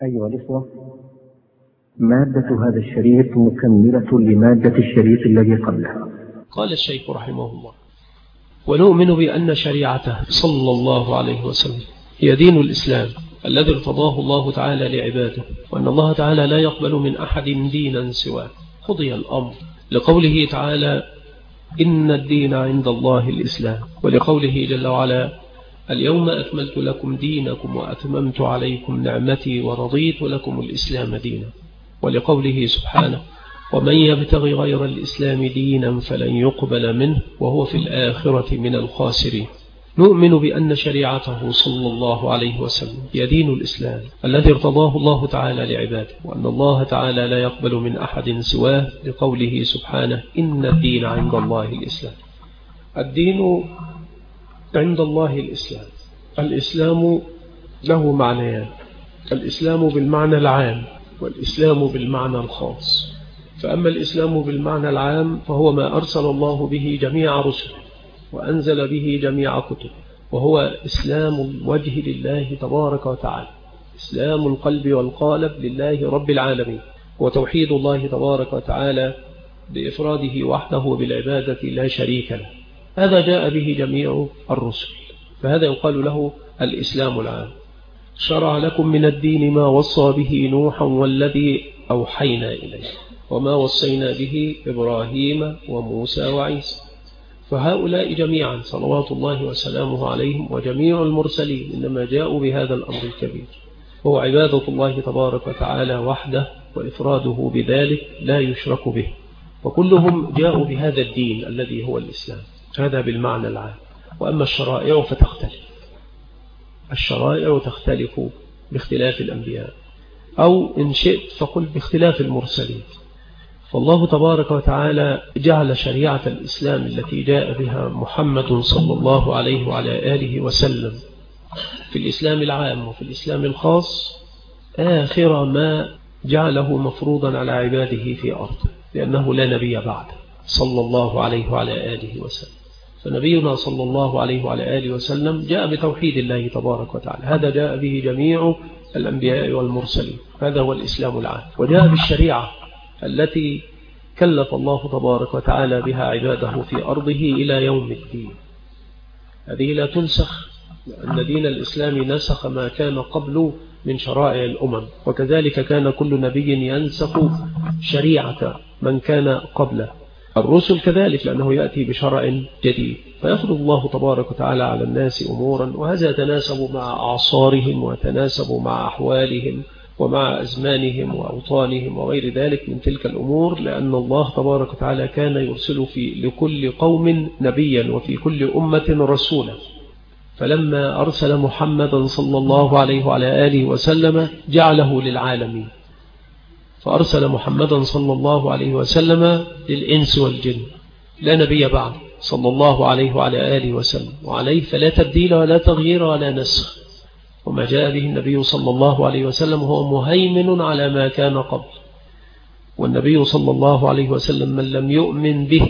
أيها الإخوة، مادة هذا الشريط مكملة لمادة الشريط الذي قبله. قال الشيخ رحمه الله: ونؤمن بأن شريعته صلى الله عليه وسلم هي دين الإسلام الذي ارتضاه الله تعالى لعباده، وأن الله تعالى لا يقبل من أحد دينا سواه. قضي الأمر لقوله تعالى: إن الدين عند الله الإسلام، ولقوله جل وعلا: اليوم أكملت لكم دينكم وأتممت عليكم نعمتي ورضيت لكم الإسلام دينا، ولقوله سبحانه: ومن يبتغي غير الإسلام دينا فلن يقبل منه وهو في الآخرة من الخاسرين. نؤمن بأن شريعته صلى الله عليه وسلم هي دين الإسلام الذي ارتضاه الله تعالى لعباده، وأن الله تعالى لا يقبل من أحد سواه، لقوله سبحانه: إن الدين عند الله الإسلام. الدين عند الله الإسلام. الإسلام له معنيان: الإسلام بالمعنى العام، والإسلام بالمعنى الخاص. فأما الإسلام بالمعنى العام فهو ما أرسل الله به جميع رسله وأنزل به جميع كتب، وهو إسلام الوجه لله تبارك وتعالى، إسلام القلب والقالب لله رب العالمين، وتوحيد الله تبارك وتعالى بإفراده وحده بالعبادة لا شريك له. هذا جاء به جميع الرسل، فهذا يقال له الإسلام العام. شرع لكم من الدين ما وصى به نوحا والذي أوحينا إليه وما وصينا به إبراهيم وموسى وعيسى. فهؤلاء جميعا صلوات الله وسلامه عليهم وجميع المرسلين إنما جاءوا بهذا الأمر الكبير، هو عبادة الله تبارك وتعالى وحده وإفراده بذلك لا يشرك به، وكلهم جاءوا بهذا الدين الذي هو الإسلام. هذا بالمعنى العام. وأما الشرائع فتختلف، الشرائع تختلف باختلاف الأنبياء، أو إن شئت فقل باختلاف المرسلين. فالله تبارك وتعالى جعل شريعة الإسلام التي جاء بها محمد صلى الله عليه وعلى آله وسلم في الإسلام العام وفي الإسلام الخاص آخر ما جعله مفروضا على عباده في أرضه، لأنه لا نبي بعده صلى الله عليه وعلى آله وسلم. فنبينا صلى الله عليه وعلى آله وسلم جاء بتوحيد الله تبارك وتعالى، هذا جاء به جميع الأنبياء والمرسلين، هذا هو الإسلام العام. وجاء بالشريعة التي كلف الله تبارك وتعالى بها عباده في أرضه إلى يوم الدين. هذه لا تنسخ، لأن دين الإسلام نسخ ما كان قبل من شرائع الأمم، وكذلك كان كل نبي ينسخ شريعة من كان قبله. الرسل كذلك، لأنه يأتي بشرع جديد، فيفرض الله تبارك وتعالى على الناس أمورا، وهذا يتناسب مع أعصارهم ويتناسب مع أحوالهم ومع أزمانهم وأوطانهم وغير ذلك من تلك الأمور، لأن الله تبارك وتعالى كان يرسل لكل قوم نبيا وفي كل أمة رسولا. فلما أرسل محمدا صلى الله عليه وعلى آله وسلم جعله للعالمين، فأرسل محمدا صلى الله عليه وسلم للإنس والجن، لا نبي بعد صلى الله عليه وعلى آله وسلم، وعليه فلا تبديل ولا تغيير ولا نسخ. وما جاء به النبي صلى الله عليه وسلم هو مهيمن على ما كان قبل. والنبي صلى الله عليه وسلم من لم يؤمن به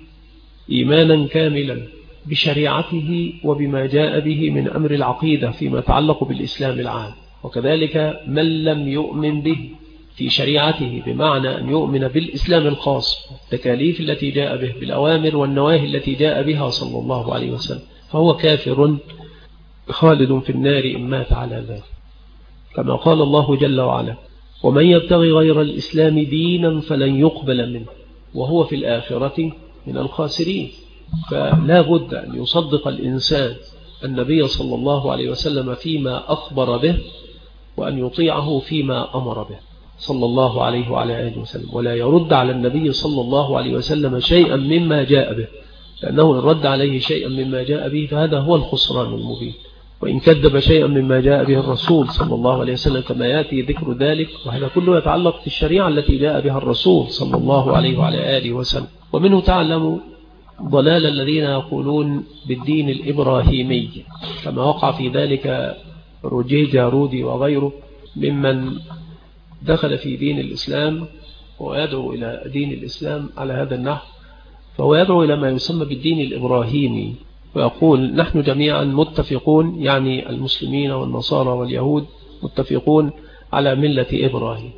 إيمانا كاملا بشريعته وبما جاء به من أمر العقيدة فيما يتعلق بالإسلام العام، وكذلك من لم يؤمن به في شريعته بمعنى أن يؤمن بالإسلام الخاص، التكاليف التي جاء به بالأوامر والنواهي التي جاء بها صلى الله عليه وسلم، فهو كافر خالد في النار إن مات على ذلك، كما قال الله جل وعلا: ومن يبتغي غير الإسلام دينا فلن يقبل منه وهو في الآخرة من الخاسرين. فلا بد أن يصدق الإنسان النبي صلى الله عليه وسلم فيما أخبر به، وأن يطيعه فيما أمر به صلى الله عليه وعلى آله وسلم، ولا يرد على النبي صلى الله عليه وسلم شيئا مما جاء به، لأنه إن رد عليه شيئا مما جاء به فهذا هو الخسران المبين. وإن كذب شيئا مما جاء به الرسول صلى الله عليه وسلم كما يأتي ذكر ذلك، وهذا كله يتعلق في الشريعة التي جاء بها الرسول صلى الله عليه وعلى آله وسلم. ومنه تعلم ضلال الذين يقولون بالدين الإبراهيمي، كما وقع في ذلك رجي جارودي وغيره ممن دخل في دين الإسلام ويدعو إلى دين الإسلام على هذا النحو، فهو يدعو إلى ما يسمى بالدين الإبراهيمي، ويقول: نحن جميعا متفقون، يعني المسلمين والنصارى واليهود متفقون على ملة إبراهيم،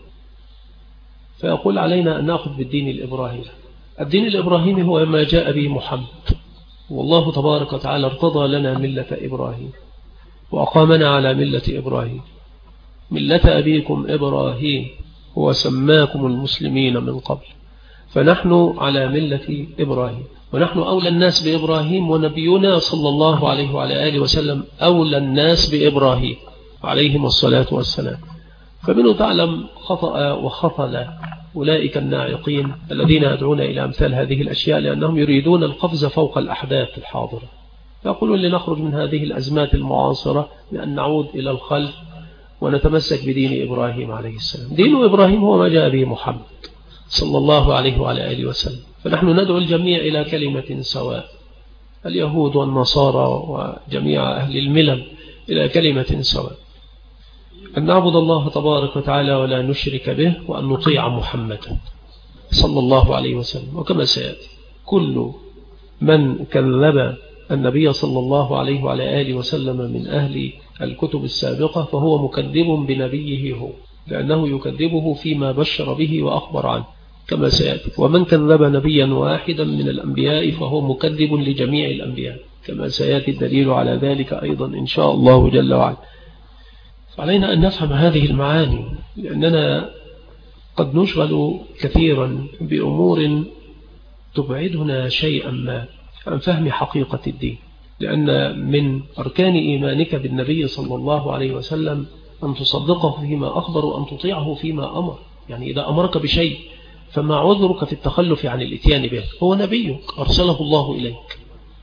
فيقول علينا أن نأخذ بالدين الإبراهيمي. الدين الإبراهيمي هو ما جاء به محمد، والله تبارك وتعالى ارتضى لنا ملة إبراهيم وأقامنا على ملة إبراهيم، ملة أبيكم إبراهيم هو سماكم المسلمين من قبل، فنحن على ملة إبراهيم، ونحن أولى الناس بإبراهيم، ونبينا صلى الله عليه وعلى آله وسلم أولى الناس بإبراهيم عليهم الصلاة والسلام. فمنه تعلم خطأ وخطل أولئك الناعقين الذين يدعون إلى أمثال هذه الأشياء، لأنهم يريدون القفز فوق الأحداث الحاضرة، يقولون لنخرج من هذه الأزمات المعاصرة بأن نعود إلى الخلف ونتمسك بدين إبراهيم عليه السلام. دين إبراهيم هو ما جاء به محمد صلى الله عليه وعلى آله وسلم، فنحن ندعو الجميع إلى كلمة سواء، اليهود والنصارى وجميع أهل الملل إلى كلمة سواء، أن نعبد الله تبارك وتعالى ولا نشرك به، وأن نطيع محمدا صلى الله عليه وسلم. وكما سيأتي كل من كذب النبي صلى الله عليه وعلى آله وسلم من أهل الكتب السابقة فهو مكذب بنبيه هو، لأنه يكذبه فيما بشر به وأخبر عنه كما سيأتي. ومن كذب نبيا واحدا من الأنبياء فهو مكذب لجميع الأنبياء كما سيأتي الدليل على ذلك أيضا إن شاء الله جل وعلا. علينا أن نفهم هذه المعاني، لأننا قد نشغل كثيرا بأمور تبعدنا شيئا ما عن فهم حقيقة الدين، لأن من أركان إيمانك بالنبي صلى الله عليه وسلم أن تصدقه فيما أخبر وأن تطيعه فيما أمر. يعني إذا أمرك بشيء فما عذرك في التخلف عن الاتيان به؟ هو نبيك أرسله الله إليك،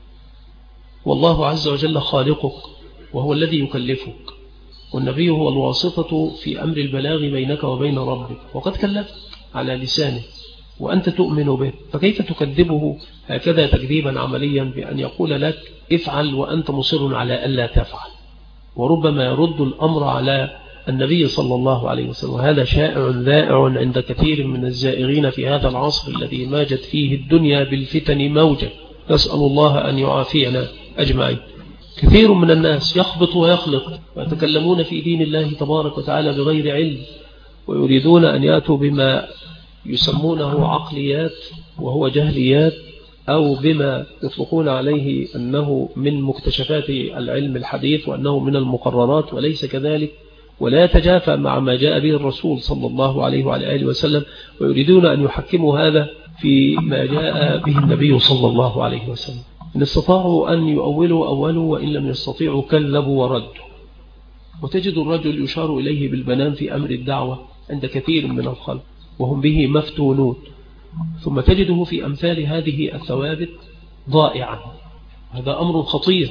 والله عز وجل خالقك وهو الذي يكلفك، والنبي هو الواسطة في أمر البلاغ بينك وبين ربك، وقد كلفك على لسانه وأنت تؤمن به، فكيف تكذبه هكذا تكذيبا عمليا بأن يقول لك افعل وأنت مصر على ألا تفعل؟ وربما يرد الأمر على النبي صلى الله عليه وسلم، وهذا شائع ذائع عند كثير من الزائغين في هذا العصر الذي ماجت فيه الدنيا بالفتن موجة، نسأل الله أن يعافينا أجمعين. كثير من الناس يخبط ويخلط ويتكلمون في دين الله تبارك وتعالى بغير علم، ويريدون أن يأتوا بما يسمونه عقليات وهو جهليات، أو بما يطلقون عليه أنه من مكتشفات العلم الحديث وأنه من المقررات، وليس كذلك، ولا يتجافى مع ما جاء به الرسول صلى الله عليه وعلى آله وسلم، ويريدون أن يحكموا هذا في ما جاء به النبي صلى الله عليه وسلم. إن استطاعوا أن يؤولوا أولوا، وإن لم يستطيعوا كذبوا وردوا. وتجد الرجل يشار إليه بالبنان في أمر الدعوة عند كثير من الخلق وهم به مفتونون، ثم تجده في أمثال هذه الثوابت ضائعا. هذا أمر خطير،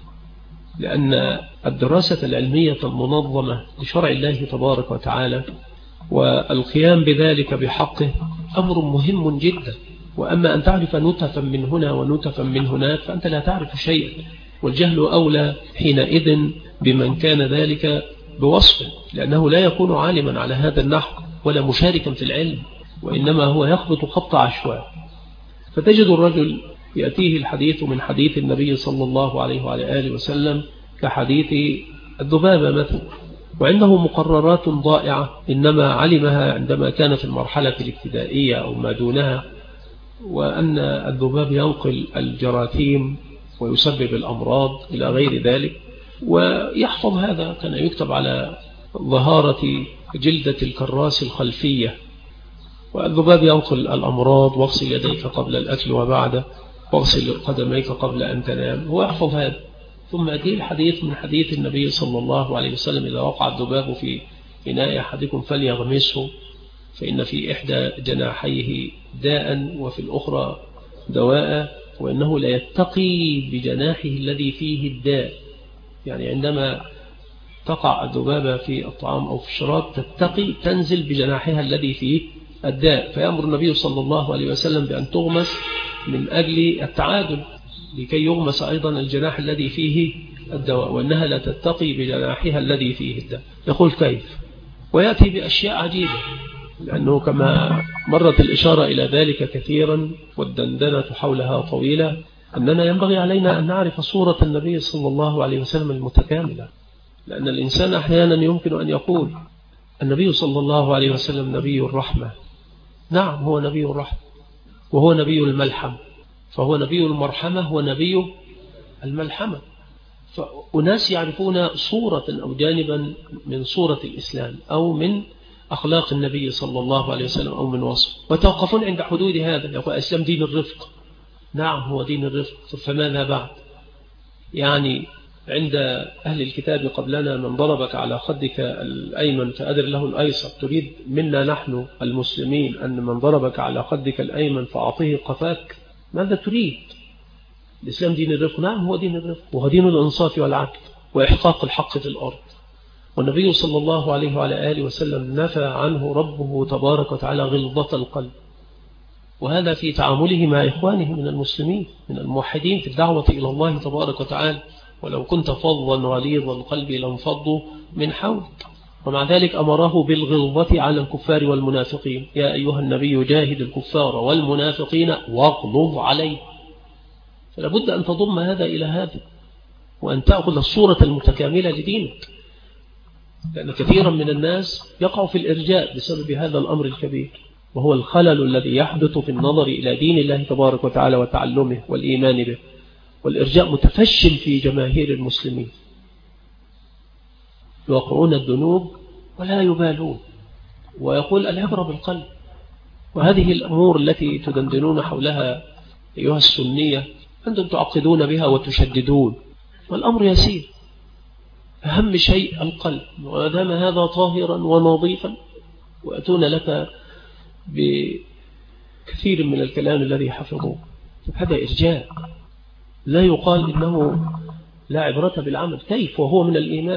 لأن الدراسة العلمية المنظمة لشرع الله تبارك وتعالى والقيام بذلك بحقه أمر مهم جدا. وأما أن تعرف نتفا من هنا ونتفا من هناك فأنت لا تعرف شيئا، والجهل أولى حينئذ بمن كان ذلك بوصفه، لأنه لا يكون عالما على هذا النحو ولا مشاركا في العلم، وإنما هو يخبط خط عشواء. فتجد الرجل يأتيه الحديث من حديث النبي صلى الله عليه وعلى آله وسلم كحديث الذبابة مثلا، وعنده مقررات ضائعة إنما علمها عندما كان في المرحلة الابتدائية أو ما دونها، وأن الذباب ينقل الجراثيم ويسبب الأمراض إلى غير ذلك، ويحفظ هذا. كان يكتب على ظهارة جلدة الكراس الخلفية: والذباب ينقل الأمراض، واغسل يديك قبل الأكل وبعده، واغسل قدميك قبل أن تنام. هو يحفظ هذا، ثم أتيه الحديث من حديث النبي صلى الله عليه وسلم: إذا وقع الذباب في إناء أحدكم فليغمسه، فإن في إحدى جناحيه داء وفي الأخرى دواء، وإنه لا يتقي بجناحه الذي فيه الداء. يعني عندما تقع الذبابة في الطعام أو في الشراب تتقي، تنزل بجناحها الذي فيه الداء، فيأمر النبي صلى الله عليه وسلم بأن تغمس من أجل التعادل، لكي يغمس أيضا الجناح الذي فيه الدواء، وأنها لا تتقي بجناحها الذي فيه الداء. يقول كيف؟ ويأتي بأشياء عجيبة، لأنه كما مرت الإشارة إلى ذلك كثيرا والدندنة حولها طويلة، أننا ينبغي علينا أن نعرف صورة النبي صلى الله عليه وسلم المتكاملة. لأن الإنسان أحيانا يمكن أن يقول: النبي صلى الله عليه وسلم نبي الرحمة. نعم هو نبي الرحمة، وهو نبي الملحمة، فهو نبي المرحمة ونبي الملحمة. فأناس يعرفون صورة أو جانبا من صورة الإسلام أو من أخلاق النبي صلى الله عليه وسلم أو من وصف، وتوقفون عند حدود هذا. يقول الإسلام دين الرفق. نعم هو دين الرفق، فماذا بعد؟ يعني عند أهل الكتاب قبلنا من ضربك على خدك الأيمن فأدر له الأيسر، تريد منا نحن المسلمين أن من ضربك على خدك الأيمن فأعطيه قفاك؟ ماذا تريد؟ الإسلام دين الرفق. نعم هو دين الرفق، وهو دين الإنصاف والعدل وإحقاق الحق في الأرض. والنبي صلى الله عليه وعلى آله وسلم نفى عنه ربه تبارك وتعالى غلظة القلب، وهذا في تعامله مع إخوانه من المسلمين من الموحدين في الدعوة إلى الله تبارك وتعالى. ولو كنت فظا غليظ القلب لانفضوا من حولك. ومع ذلك أمره بالغلظة على الكفار والمنافقين. يا أيها النبي جاهد الكفار والمنافقين واغلظ عليه. فلا بد أن تضم هذا إلى هذا، وأن تأخذ الصورة المتكاملة لدينك، لأن كثيرا من الناس يقع في الإرجاء بسبب هذا الأمر الكبير، وهو الخلل الذي يحدث في النظر إلى دين الله تبارك وتعالى وتعلمه والإيمان به. والإرجاء متفشل في جماهير المسلمين، يوقعون الذنوب ولا يبالون، ويقول العبرة بالقلب. وهذه الأمور التي تدندنون حولها أيها السنية أنتم تعقدون بها وتشددون، والأمر يسير. أهم شيء القلب، وأدام هذا طاهرا ونظيفا وأتون لك بكثير من الكلام الذي حفظوه. هذا إرجاء، لا يقال إنه لا عبرة بالعمل. كيف وهو من الإيمان؟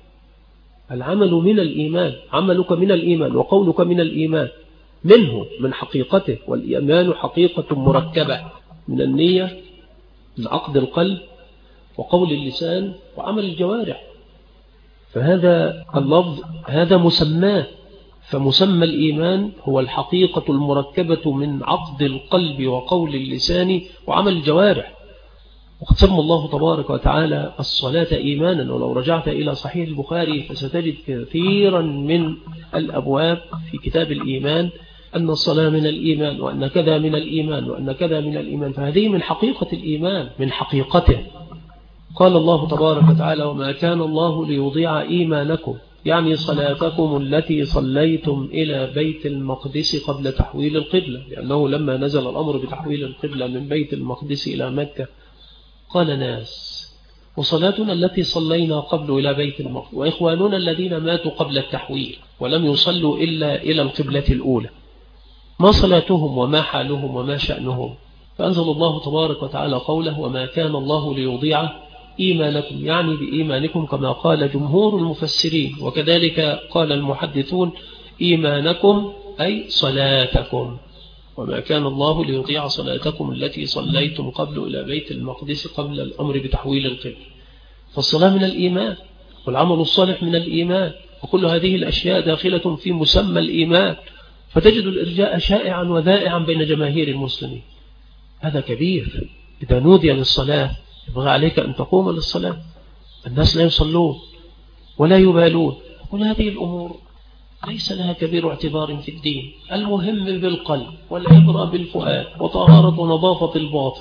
العمل من الإيمان، عملك من الإيمان وقولك من الإيمان، منه من حقيقته. والإيمان حقيقة مركبة من النية، من عقد القلب وقول اللسان وعمل الجوارح. فهذا اللفظ هذا مسماه، فمسمى الإيمان هو الحقيقة المركبة من عقد القلب وقول اللسان وعمل الجوارح. وقد سمى الله تبارك وتعالى الصلاة إيمانا. ولو رجعت إلى صحيح البخاري فستجد كثيرا من الأبواب في كتاب الإيمان أن الصلاة من الإيمان، وأن كذا من الإيمان، وأن كذا من الإيمان. فهذه من حقيقة الإيمان، من حقيقته. قال الله تبارك وتعالى وما كان الله ليضيع إيمانكم، يعني صلاتكم التي صليتم إلى بيت المقدس قبل تحويل القبلة. لأنه لما نزل الأمر بتحويل القبلة من بيت المقدس إلى مكة قال ناس وصلاتنا التي صلينا قبل إلى بيت المقدس، وإخواننا الذين ماتوا قبل التحويل ولم يصلوا إلا إلى القبلة الأولى، ما صلاتهم وما حالهم وما شأنهم؟ فأنزل الله تبارك وتعالى قوله وما كان الله ليضيع إيمانكم، يعني بإيمانكم كما قال جمهور المفسرين، وكذلك قال المحدثون إيمانكم أي صلاتكم. وما كان الله ليضيع صلاتكم التي صليتم قبل إلى بيت المقدس قبل الأمر بتحويل القبلة. فالصلاة من الإيمان، والعمل الصالح من الإيمان، وكل هذه الأشياء داخلة في مسمى الإيمان. فتجد الإرجاء شائعا وذائعا بين جماهير المسلمين. هذا كبير. إذا نودي للصلاة يبغى عليك أن تقوم للصلاة. الناس لا يصلون ولا يبالون. كل هذه الأمور ليس لها كبير اعتبار في الدين. المهم بالقلب، والعبرة بالفؤاد، وطهارة ونظافة الباطن.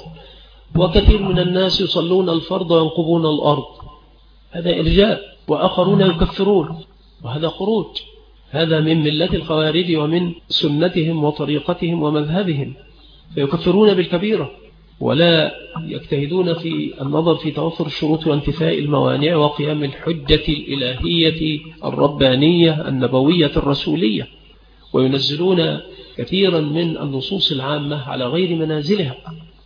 وكثير من الناس يصلون الفرض وينقبون الأرض، هذا إرجاء. وآخرون يكفرون، وهذا خروج. هذا من ملة الخوارج ومن سنتهم وطريقتهم ومذهبهم. فيكفرون بالكبيرة ولا يجتهدون في النظر في توفر الشروط وانتفاء الموانع وقيام الحجة الإلهية الربانية النبوية الرسولية. وينزلون كثيرا من النصوص العامة على غير منازلها،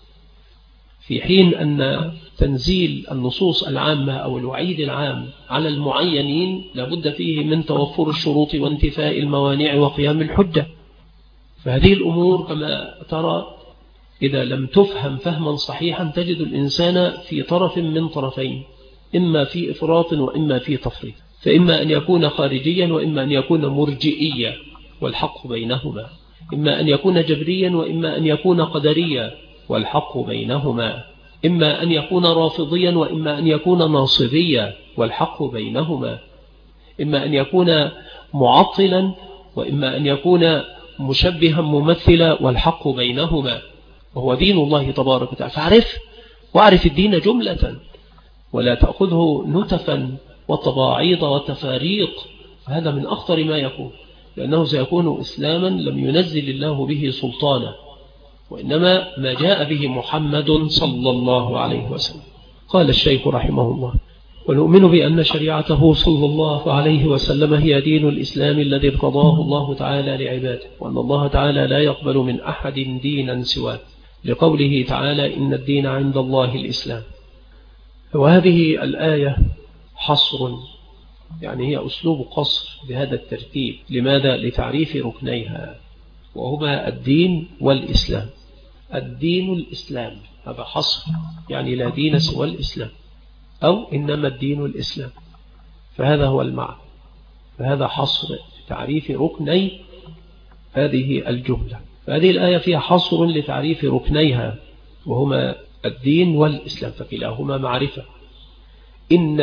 في حين أن تنزيل النصوص العامة أو الوعيد العام على المعينين لابد فيه من توفر الشروط وانتفاء الموانع وقيام الحجة. فهذه الأمور كما ترى إذا لم تفهم فهما صحيحا تجد الإنسان في طرف من طرفين، إما في إفراط وإما في تفريط. فإما أن يكون خارجيا وإما أن يكون مرجئيا، والحق بينهما. إما أن يكون جبريا وإما أن يكون قدريا، والحق بينهما. إما أن يكون رافضيا وإما أن يكون ناصبيا، والحق بينهما. إما أن يكون معطلا وإما أن يكون مشبها ممثلا، والحق بينهما وهو دين الله تبارك وتعالى. فاعرف واعرف الدين جملة، ولا تأخذه نتفا وتباعيض وتفاريق، هذا من أخطر ما يكون، لأنه سيكون إسلاما لم ينزل الله به سلطانا، وإنما ما جاء به محمد صلى الله عليه وسلم. قال الشيخ رحمه الله: ونؤمن بأن شريعته صلى الله عليه وسلم هي دين الإسلام الذي ارتضاه الله تعالى لعباده، وأن الله تعالى لا يقبل من أحد دينا سواه، لقوله تعالى: إن الدين عند الله الإسلام. وهذه الآية حصر، يعني هي أسلوب قصر بهذا الترتيب. لماذا؟ لتعريف ركنيها، وهما الدين والإسلام. الدين الإسلام، هذا حصر، يعني لا دين سوى الإسلام، أو إنما الدين الإسلام، فهذا هو المعنى. فهذا حصر تعريف ركني هذه الجملة. فهذه الآية فيها حصر لتعريف ركنيها، وهما الدين والإسلام، فكلاهما معرفة. إن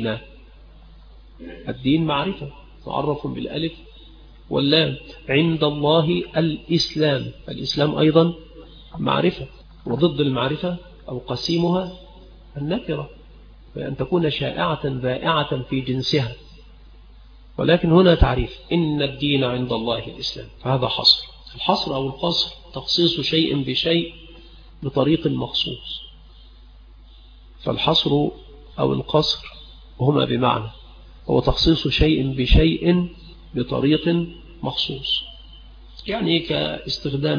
الدين معرفة معرف بالألف واللام، عند الله الإسلام، الإسلام أيضا معرفة، وضد المعرفة أو قسيمها النكرة، فأن تكون شائعة بائعة في جنسها. ولكن هنا تعريف: إن الدين عند الله الإسلام، فهذا حصر. الحصر أو القصر تخصيص شيء بشيء بطريق مخصوص، فالحصر أو القصر هما بمعنى، هو تخصيص شيء بشيء بطريق مخصوص. يعني كاستخدام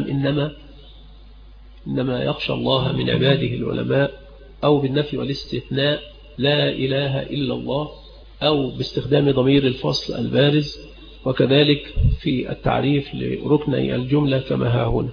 إنما يخشى الله من عباده العلماء، أو بالنفي والاستثناء لا إله إلا الله، أو باستخدام ضمير الفصل البارز، وكذلك في التعريف لركني الجملة كما ها هنا.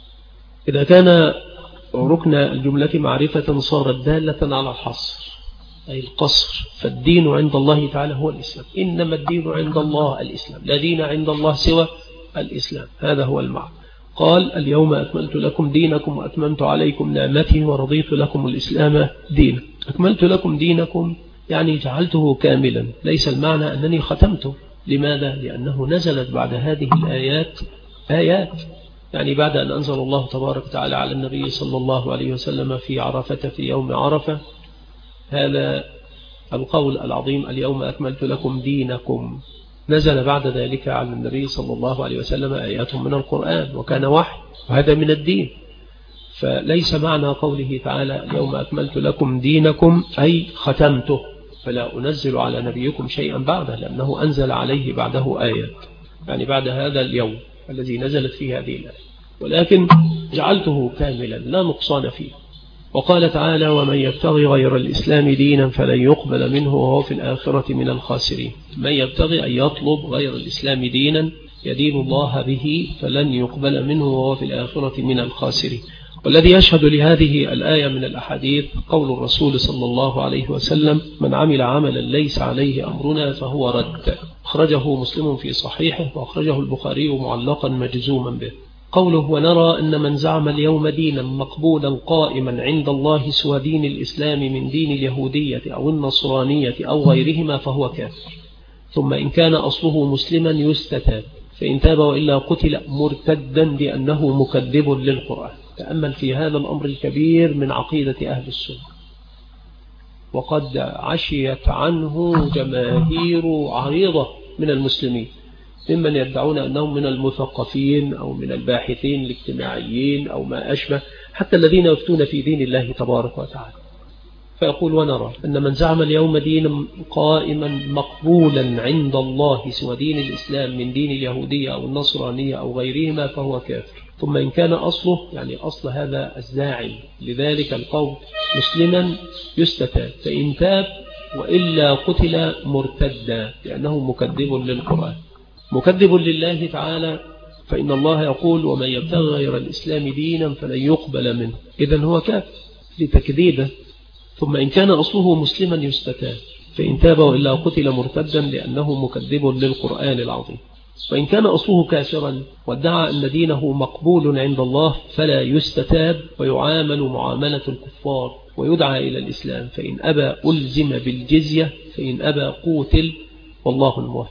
إذا كان ركن الجملة معرفة صارت دالة على الحصر أي القصر، فالدين عند الله تعالى هو الإسلام. إنما الدين عند الله الإسلام، لا دين عند الله سوى الإسلام، هذا هو المعنى. قال: اليوم أكملت لكم دينكم وأتممت عليكم نعمتي ورضيت لكم الإسلام دينا. أكملت لكم دينكم يعني جعلته كاملا، ليس المعنى أنني ختمته. لماذا؟ لأنه نزلت بعد هذه الآيات آيات، يعني بعد أن أنزل الله تبارك وتعالى على النبي صلى الله عليه وسلم في عرفة في يوم عرفة هذا القول العظيم: اليوم أكملت لكم دينكم، نزل بعد ذلك على النبي صلى الله عليه وسلم آيات من القرآن، وكان وحي، وهذا من الدين. فليس معنى قوله تعالى: اليوم أكملت لكم دينكم أي ختمته، فلا أنزل على نبيكم شيئا بعده، لأنه أنزل عليه بعده آيات، يعني بعد هذا اليوم الذي نزلت فيه هذه الآية، ولكن جعلته كاملا لا نقصان فيه. وقال تعالى: ومن يبتغي غير الإسلام دينا فلن يقبل منه وهو في الآخرة من الخاسرين. من يبتغي أن يطلب غير الإسلام دينا يدين الله به فلن يقبل منه وهو في الآخرة من الخاسرين. والذي يشهد لهذه الآية من الأحاديث قول الرسول صلى الله عليه وسلم: من عمل عملا ليس عليه أمرنا فهو رد. أخرجه مسلم في صحيحه، وأخرجه البخاري معلقا مجزوما به. قوله: ونرى أن من زعم اليوم دينا مقبولا قائما عند الله سوى دين الإسلام من دين اليهودية أو النصرانية أو غيرهما فهو كافر، ثم إن كان أصله مسلما يستتاب، فإن تاب وإلا قتل مرتدا لأنه مكذب للقرآن. تأمل في هذا الأمر الكبير من عقيدة أهل السنة، وقد عشيت عنه جماهير عريضة من المسلمين، ممن يدعون أنهم من المثقفين أو من الباحثين الاجتماعيين أو ما أشبه، حتى الذين يفتون في دين الله تبارك وتعالى. فيقول: ونرى أن من زعم اليوم دينا قائما مقبولا عند الله سوى دين الإسلام من دين اليهودية أو النصرانية أو غيرهما فهو كافر، ثم إن كان أصله، يعني أصل هذا الزاعم لذلك القول، مسلما يستتاب، فإن تاب وإلا قتل مرتدا لأنه مكذب للقرآن مكذب لله تعالى. فإن الله يقول: ومن يبتغي غير الإسلام دينا فلن يقبل منه، إذن هو كافر لتكذيبه. ثم إن كان أصله مسلما يستتاب، فإن تاب وإلا قتل مرتدا لأنه مكذب للقرآن العظيم. وإن كان أصله كافرا وادعى أن دينه مقبول عند الله فلا يستتاب، ويعامل معاملة الكفار ويدعى إلى الإسلام، فإن أبى ألزم بالجزية، فإن أبى قوتل، والله الموفق.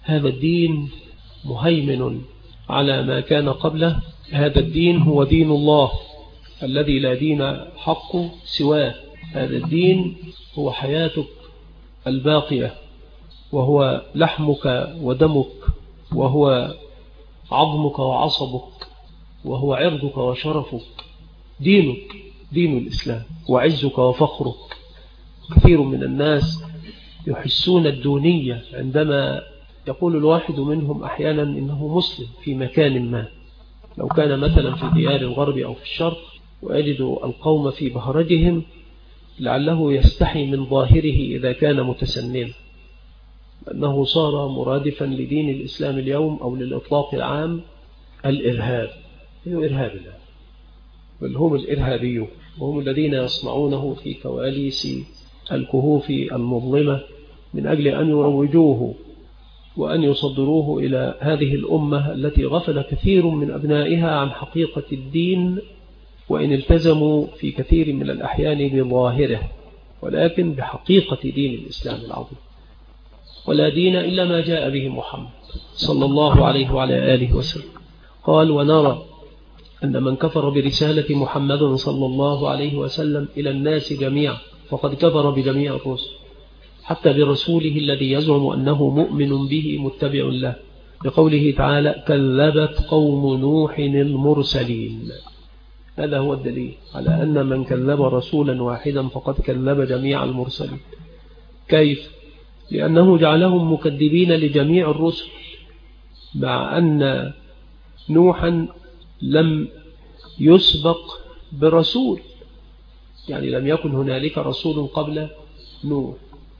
هذا الدين مهيمن على ما كان قبله. هذا الدين هو دين الله الذي لا دين حق سواه. هذا الدين هو حياتك الباقية، وهو لحمك ودمك، وهو عظمك وعصبك، وهو عرضك وشرفك. دينك دين الإسلام وعزك وفخرك. كثير من الناس يحسون الدونية عندما يقول الواحد منهم أحيانا إنه مسلم في مكان ما، لو كان مثلا في ديار الغرب أو في الشرق ويجد القوم في بهرجهم لعله يستحي من ظاهره إذا كان متسننا، أنه صار مرادفا لدين الإسلام اليوم أو للإطلاق العام الإرهاب. هو إرهاب الله، بل هم الإرهابيون، وهم الذين يصنعونه في كواليس الكهوف المظلمة من أجل أن يروجوه وأن يصدروه إلى هذه الأمة التي غفل كثير من أبنائها عن حقيقة الدين، وإن التزموا في كثير من الأحيان بظاهره ولكن بحقيقة دين الإسلام العظيم. ولا دين إلا ما جاء به محمد صلى الله عليه وعلى آله وسلم. قال: ونرى أن من كفر برسالة محمد صلى الله عليه وسلم إلى الناس جميعا فقد كفر بجميع الرسل، حتى برسوله الذي يزعم أنه مؤمن به متبع له، بقوله تعالى: كذبت قوم نوح المرسلين. هذا هو الدليل على أن من كذب رسولا واحدا فقد كذب جميع المرسلين. كيف؟ لأنه جعلهم مكذبين لجميع الرسل، مع أن نوحا لم يسبق برسول، يعني لم يكن هنالك رسول قبل نوح،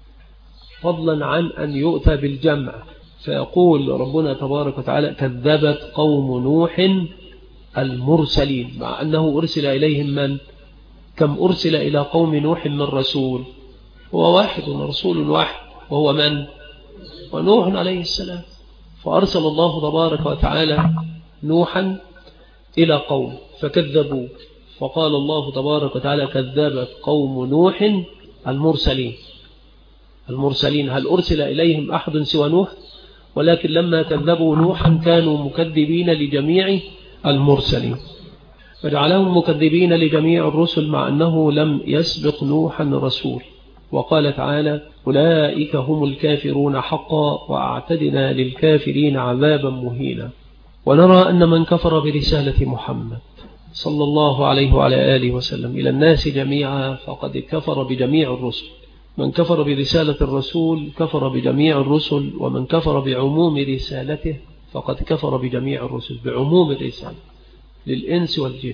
فضلا عن أن يؤتى بالجمع فيقول ربنا تبارك وتعالى: كذبت قوم نوح المرسلين، مع أنه أرسل إليهم من؟ كم أرسل إلى قوم نوح من رسول؟ هو واحد، رسول واحد، وهو من؟ ونوح عليه السلام. فأرسل الله تبارك وتعالى نوحا إلى قوم فكذبوا، فقال الله تبارك وتعالى: كذبت قوم نوح المرسلين. المرسلين هل أرسل إليهم أحد سوى نوح؟ ولكن لما كذبوا نوحا كانوا مكذبين لجميع المرسلين، فجعلهم مكذبين لجميع الرسل مع أنه لم يسبق نوحا رسول. وقال تعالى: أولئك هم الكافرون حقا وأعتدنا للكافرين عذابا مهينا. ونرى أن من كفر برسالة محمد صلى الله عليه وعلى آله وسلم إلى الناس جميعا فقد كفر بجميع الرسل. من كفر برسالة الرسول كفر بجميع الرسل، ومن كفر بعموم رسالته فقد كفر بجميع الرسل. بعموم الرسالة للإنس والجن،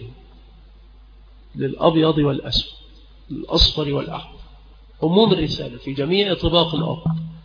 للأبيض والأسود، للأصفر والأحمر، عموم الرسالة في جميع طباق الأرض،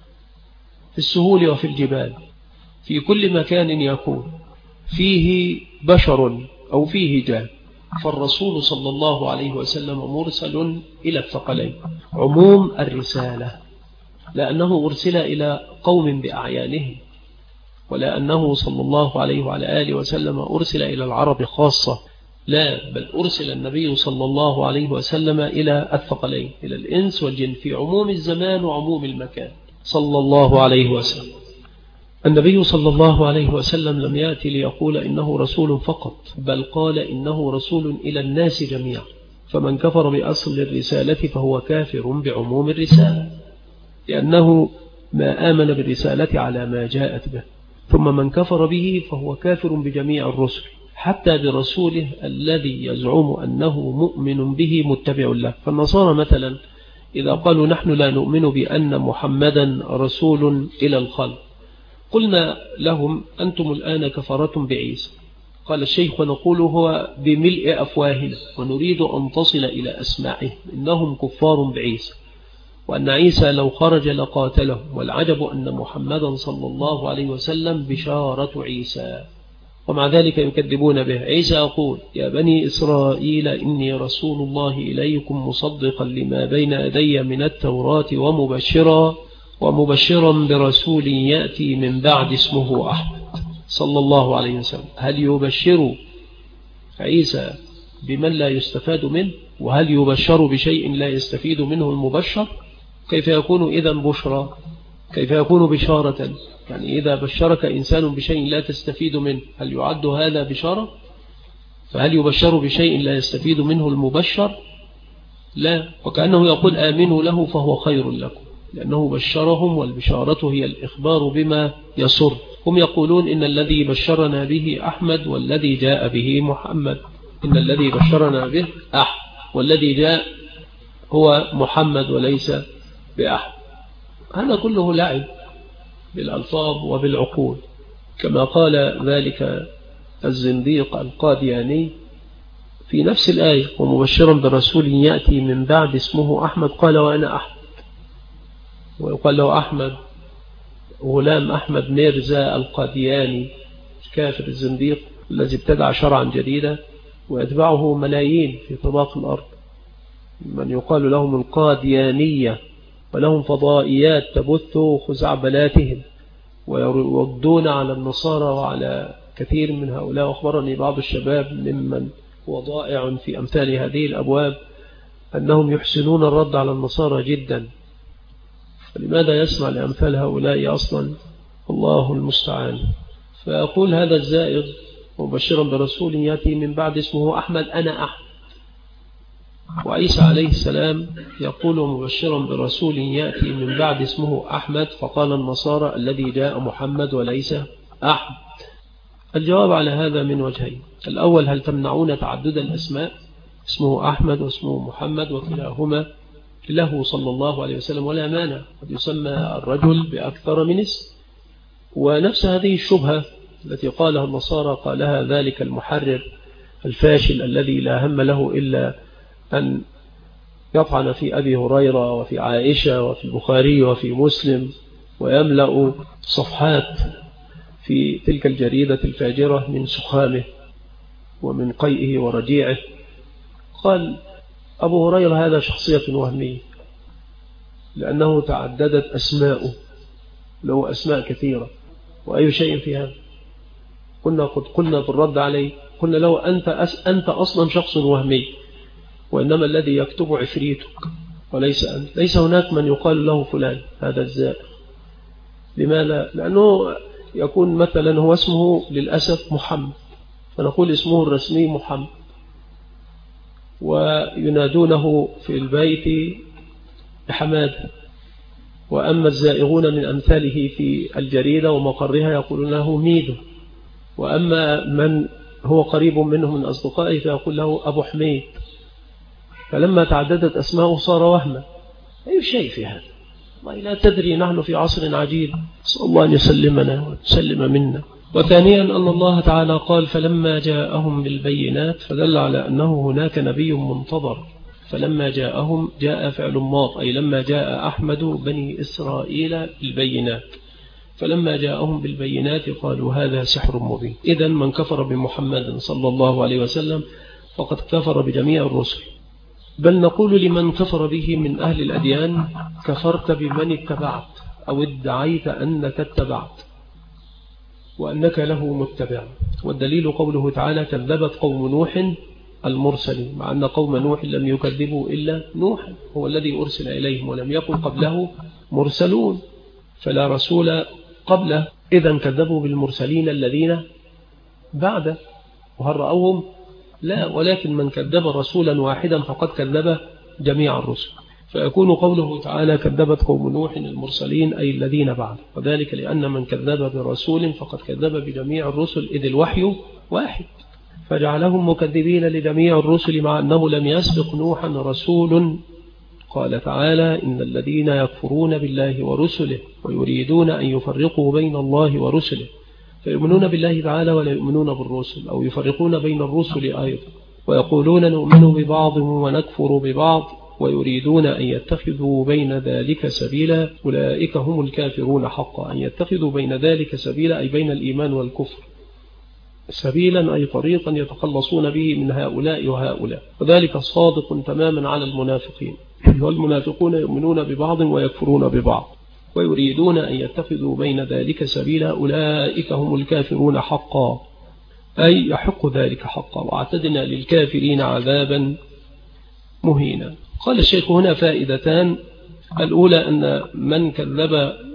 في السهول وفي الجبال، في كل مكان يكون فيه بشر أو فيه جان، فالرسول صلى الله عليه وسلم مرسل إلى الثقلين. عموم الرسالة، لأنه أرسل إلى قوم بأعيانهم، ولا أنه صلى الله عليه وعلى آله وسلم أرسل إلى العرب خاصة، لا، بل أرسل النبي صلى الله عليه وسلم إلى الثقلين، إلى الإنس والجن، في عموم الزمان وعموم المكان صلى الله عليه وسلم. النبي صلى الله عليه وسلم لم يأتي ليقول إنه رسول فقط، بل قال إنه رسول إلى الناس جميعا. فمن كفر بأصل الرسالة فهو كافر بعموم الرسالة، لأنه ما آمن بالرسالة على ما جاءت به. ثم من كفر به فهو كافر بجميع الرسل، حتى برسوله الذي يزعم أنه مؤمن به متبع له. فالنصارى مثلا إذا قالوا نحن لا نؤمن بأن محمدا رسول إلى الخلق، قلنا لهم: أنتم الآن كفرتم بعيسى. قال الشيخ: ونقول هو بملء أفواهنا ونريد أن تصل إلى أسماعهم، إنهم كفار بعيسى، وأن عيسى لو خرج لقاتله، والعجب أن محمدا صلى الله عليه وسلم بشارة عيسى، ومع ذلك يكذبون به. عيسى يقول: يا بني إسرائيل إني رسول الله إليكم مصدقا لما بين يدي من التوراة ومبشرا برسول يأتي من بعد اسمه أحمد صلى الله عليه وسلم. هل يبشر عيسى بمن لا يستفاد منه؟ وهل يبشر بشيء لا يستفيد منه المبشر؟ كيف يكون إذن بشرى؟ كيف يكون بشارة؟ يعني إذا بشرك إنسان بشيء لا تستفيد منه هل يعد هذا بشارة؟ فهل يبشر بشيء لا يستفيد منه المبشر؟ لا. وكأنه يقول آمنوا له فهو خير لكم، لأنه بشرهم، والبشارة هي الإخبار بما يسر. هم يقولون إن الذي بشرنا به أحمد والذي جاء به محمد، إن الذي بشرنا به أحمد والذي جاء هو محمد وليس بأحمد. هذا كله لعب بالألفاظ وبالعقول، كما قال ذلك الزنديق القادياني في نفس الآية: ومبشرا برسول يأتي من بعد اسمه أحمد قال وأنا أحمد. ويقال له أحمد غلام أحمد ميرزا القادياني الكافر الزنديق الذي ابتدع شرعا جديدا ويتبعه ملايين في طباق الأرض، من يقال لهم القاديانية، ولهم فضائيات تبث خزعبلاتهم ويردون على النصارى وعلى كثير من هؤلاء. وأخبرني بعض الشباب ممن هو ضائع في أمثال هذه الأبواب أنهم يحسنون الرد على النصارى جدا. فلماذا يسمع لأمثال هؤلاء أصلا؟ الله المستعان. فأقول هذا الزائر مبشرا برسول يأتي من بعد اسمه أحمد أنا أحمد. وعيسى عليه السلام يقول مبشرا برسول يأتي من بعد اسمه أحمد، فقال النصارى الذي جاء محمد وليس أحمد. الجواب على هذا من وجهين: الأول، هل تمنعون تعدد الأسماء؟ اسمه أحمد واسمه محمد وكلاهما له صلى الله عليه وسلم ولا مانع، قد يسمى الرجل بأكثر من اسم. ونفس هذه الشبهة التي قالها النصارى قالها ذلك المحرر الفاشل الذي لا هم له إلا أن يطعن في أبي هريرة وفي عائشة وفي البخاري وفي مسلم، ويملأ صفحات في تلك الجريدة الفاجرة من سخامه ومن قيئه ورجيعه. قال أبو هريرة هذا شخصية وهمية لأنه تعددت أسماؤه، له أسماء كثيرة، وأي شيء في هذا. قلنا بالرد عليه، قلنا له أنت أصلا شخص وهمي، وإنما الذي يكتب عفريتك وليس أنت. ليس هناك من يقال له فلان هذا الزائر. لماذا؟ لأنه يكون مثلا هو اسمه للأسف محمد، فنقول اسمه الرسمي محمد، وينادونه في البيت بحماد. وأما الزائغون من أمثاله في الجريدة ومقرها يقولون له ميدو. وأما من هو قريب منه من أصدقائه فيقول له أبو حميد. فلما تعددت أسماءه صار وهما. أي شيء في هذا، والله لا تدري، نحن في عصر عجيب، نسأل الله أن يسلمنا ويسلم منا. وثانيا أن الله تعالى قال فلما جاءهم بالبينات، فدل على أنه هناك نبي منتظر. فلما جاءهم جاء فعل ماض، أي لما جاء أحمد بني إسرائيل بالبينات. فلما جاءهم بالبينات قالوا هذا سحر مبين. إذن من كفر بمحمد صلى الله عليه وسلم فقد كفر بجميع الرسل. بل نقول لمن كفر به من أهل الأديان كفرت بمن اتبعت، أو ادعيت أنك اتبعت وأنك له متبع. والدليل قوله تعالى كذبت قوم نوح المرسلين، مع أن قوم نوح لم يكذبوا إلا نوح، هو الذي أرسل إليهم، ولم يكن قبله مرسلون، فلا رسول قبله. إذن كذبوا بالمرسلين الذين بعده، وهل رأوهم؟ لا، ولكن من كذب رسولا واحدا فقد كذب جميع الرسل. فيكون قوله تعالى كذبت قوم نوح المرسلين أي الذين بعد، وذلك لأن من كذب برسول فقد كذب بجميع الرسل، إذ الوحي واحد، فجعلهم مكذبين لجميع الرسل مع أنه لم يسبق نوحا رسول. قال تعالى إن الذين يكفرون بالله ورسله ويريدون أن يفرقوا بين الله ورسله، فيؤمنون بالله تعالى ولا يؤمنون بالرسل، أو يفرقون بين الرسل أيضا، ويقولون نؤمن ببعض ونكفر ببعض، ويريدون أن يتخذوا بين ذلك سبيلا، أولئك هم الكافرون حقا. أن يتخذوا بين ذلك سبيلا أي بين الإيمان والكفر، سبيلا أي طريقا يتخلصون به من هؤلاء وهؤلاء. وذلك صادق تماما على المنافقين، والمنافقون يؤمنون ببعض ويكفرون ببعض، ويريدون أن يتخذوا بين ذلك سبيلا، أولئك هم الكافرون حقا أي يحق ذلك حقا، واعتدنا للكافرين عذابا مهينا. قال الشيخ هنا فائدتان: الأولى أن من كذب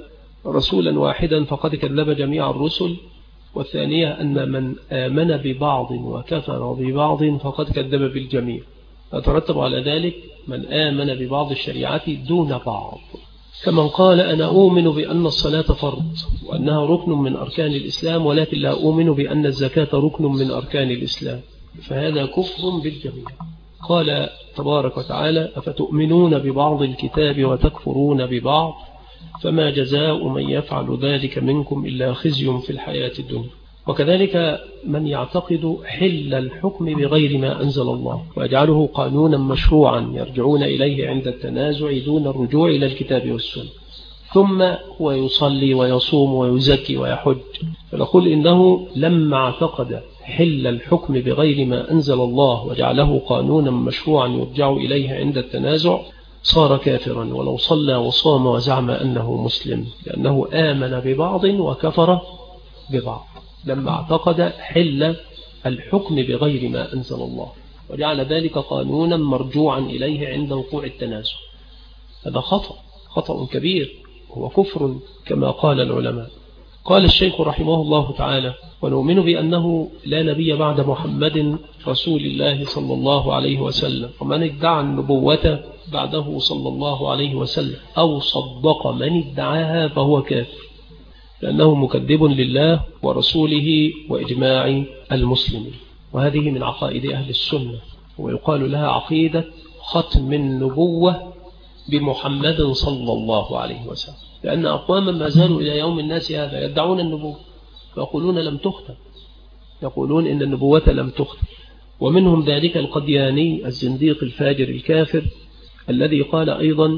رسولا واحدا فقد كذب جميع الرسل، والثانية أن من آمن ببعض وكفر ببعض فقد كذب بالجميع، فترتب على ذلك من آمن ببعض الشريعة دون بعض، كمن قال أنا أؤمن بأن الصلاة فرض وأنها ركن من أركان الإسلام، ولكن لا أؤمن بأن الزكاة ركن من أركان الإسلام، فهذا كفر بالجميع. قال تبارك وتعالى أفتؤمنون ببعض الكتاب وتكفرون ببعض، فما جزاء من يفعل ذلك منكم إلا خزي في الحياة الدنيا. وكذلك من يعتقد حل الحكم بغير ما أنزل الله ويجعله قانونا مشروعا يرجعون إليه عند التنازع دون الرجوع إلى الكتاب والسنة، ثم هو يصلي ويصوم ويزكي ويحج، فنقول إنه لما اعتقد حل الحكم بغير ما أنزل الله وجعله قانونا مشروعا يرجع إليه عند التنازع صار كافرا ولو صلى وصام وزعم أنه مسلم، لأنه آمن ببعض وكفر ببعض لما اعتقد حل الحكم بغير ما أنزل الله وجعل ذلك قانونا مرجوعا إليه عند وقوع التنازع. هذا خطأ كبير، هو كفر كما قال العلماء. قال الشيخ رحمه الله تعالى ونؤمن بأنه لا نبي بعد محمد رسول الله صلى الله عليه وسلم، ومن ادعى النبوة بعده صلى الله عليه وسلم أو صدق من ادعاها فهو كافر، لأنه مكذب لله ورسوله وإجماع المسلمين. وهذه من عقائد أهل السنة، ويقال لها عقيدة ختم النبوة بمحمد صلى الله عليه وسلم، لأن أقواما ما زالوا إلى يوم الناس هذا يدعون النبوة ويقولون لم تختم، يقولون إن النبوة لم تختم. ومنهم ذلك القدياني الزنديق الفاجر الكافر الذي قال أيضا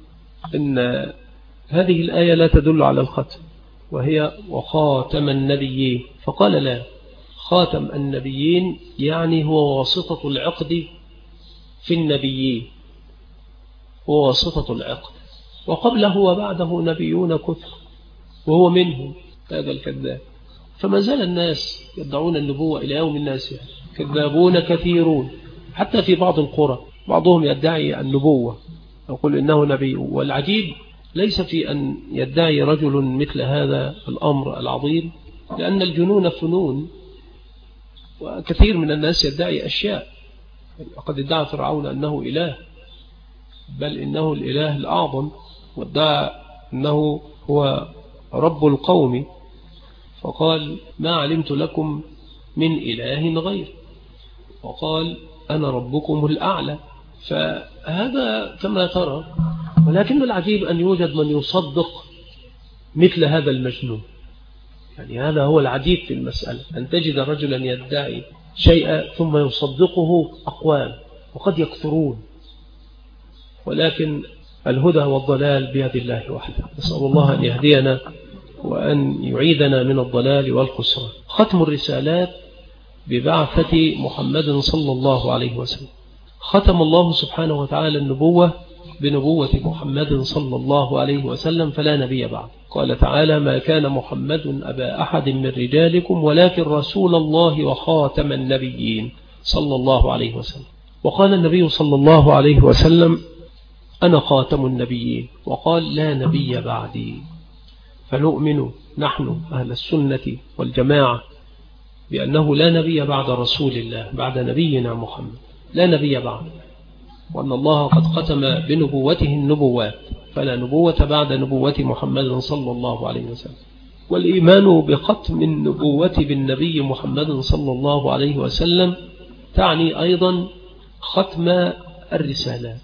إن هذه الآية لا تدل على الختم، وهي وخاتم النبيين، فقال لا، خاتم النبيين يعني هو واسطة العقد في النبيين، هو واسطة العقد، وقبله وبعده نبيون كثر وهو منهم هذا الكذاب. فما زال الناس يدعون النبوة إلى يوم الناس، كذابون كثيرون حتى في بعض القرى، بعضهم يدعي النبوة يقول إنه نبي. والعجيب ليس في أن يدعي رجل مثل هذا الأمر العظيم، لأن الجنون فنون، وكثير من الناس يدعي أشياء. قد ادعى فرعون أنه إله، بل إنه الإله الأعظم، وادعى أنه هو رب القوم، فقال ما علمت لكم من إله غير، وقال أنا ربكم الأعلى. فهذا كما ترى، ولكن العجيب أن يوجد من يصدق مثل هذا المجنون. يعني هذا هو العجيب في المسألة، أن تجد رجلا يدعي شيئا ثم يصدقه أقوام وقد يكثرون، ولكن الهدى والضلال بيد الله وحده. نسأل الله أن يهدينا وأن يعيدنا من الضلال والخسران. ختم الرسالات ببعثة محمد صلى الله عليه وسلم. ختم الله سبحانه وتعالى النبوة بنبوة محمد صلى الله عليه وسلم، فلا نبي بعد. قال تعالى ما كان محمد أبا أحد من رجالكم ولكن رسول الله وخاتم النبيين صلى الله عليه وسلم. وقال النبي صلى الله عليه وسلم أنا خاتم النبيين، وقال لا نبي بعدي. فنؤمن نحن أهل السنة والجماعة بأنه لا نبي بعد رسول الله، بعد نبينا محمد لا نبي بعد، وأن الله قد ختم بنبوته النبوات، فلا نبوة بعد نبوة محمد صلى الله عليه وسلم. والإيمان بختم النبوة بالنبي محمد صلى الله عليه وسلم تعني أيضا ختم الرسالات،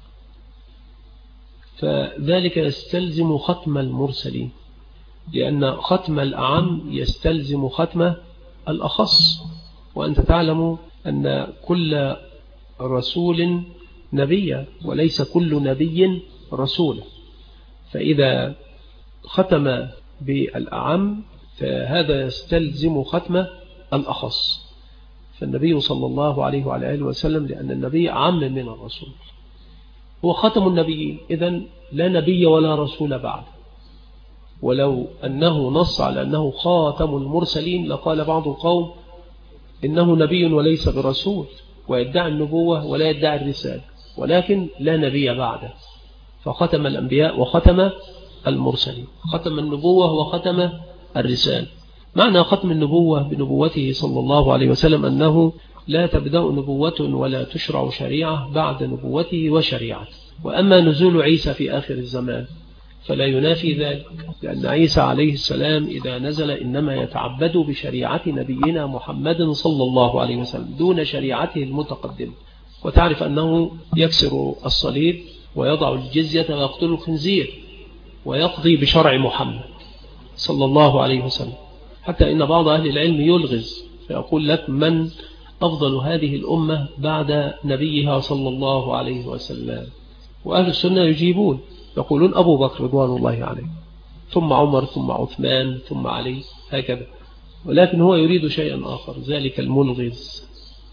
فذلك يستلزم ختم المرسلين، لأن ختم الأعم يستلزم ختم الأخص. وأنت تعلم أن كل رسول نبي وليس كل نبي رسول، فإذا ختم بالأعم فهذا يستلزم ختم الأخص. فالنبي صلى الله عليه وعلى آله وسلم لأن النبي عام من الرسول هو ختم النبيين، إذن لا نبي ولا رسول بعد. ولو أنه نص على أنه خاتم المرسلين لقال بعض القوم إنه نبي وليس برسول، ويدعي النبوة ولا يدعي الرسالة، ولكن لا نبي بعده، فختم الأنبياء وختم المرسلين. ختم النبوة وختم الرسالة. معنى ختم النبوة بنبوته صلى الله عليه وسلم أنه لا تبدأ نبوة ولا تشرع شريعة بعد نبوته وشريعته. وأما نزول عيسى في آخر الزمان فلا ينافي ذلك، لأن عيسى عليه السلام إذا نزل إنما يتعبد بشريعة نبينا محمد صلى الله عليه وسلم دون شريعته المتقدمة. وتعرف أنه يكسر الصليب ويضع الجزية ويقتل الخنزير ويقضي بشرع محمد صلى الله عليه وسلم، حتى إن بعض أهل العلم يلغز فيقول لك من أفضل هذه الأمة بعد نبيها صلى الله عليه وسلم؟ وأهل السنة يجيبون يقولون أبو بكر رضوان الله عليه، ثم عمر، ثم عثمان، ثم علي، هكذا. ولكن هو يريد شيئا آخر، ذلك الملغز،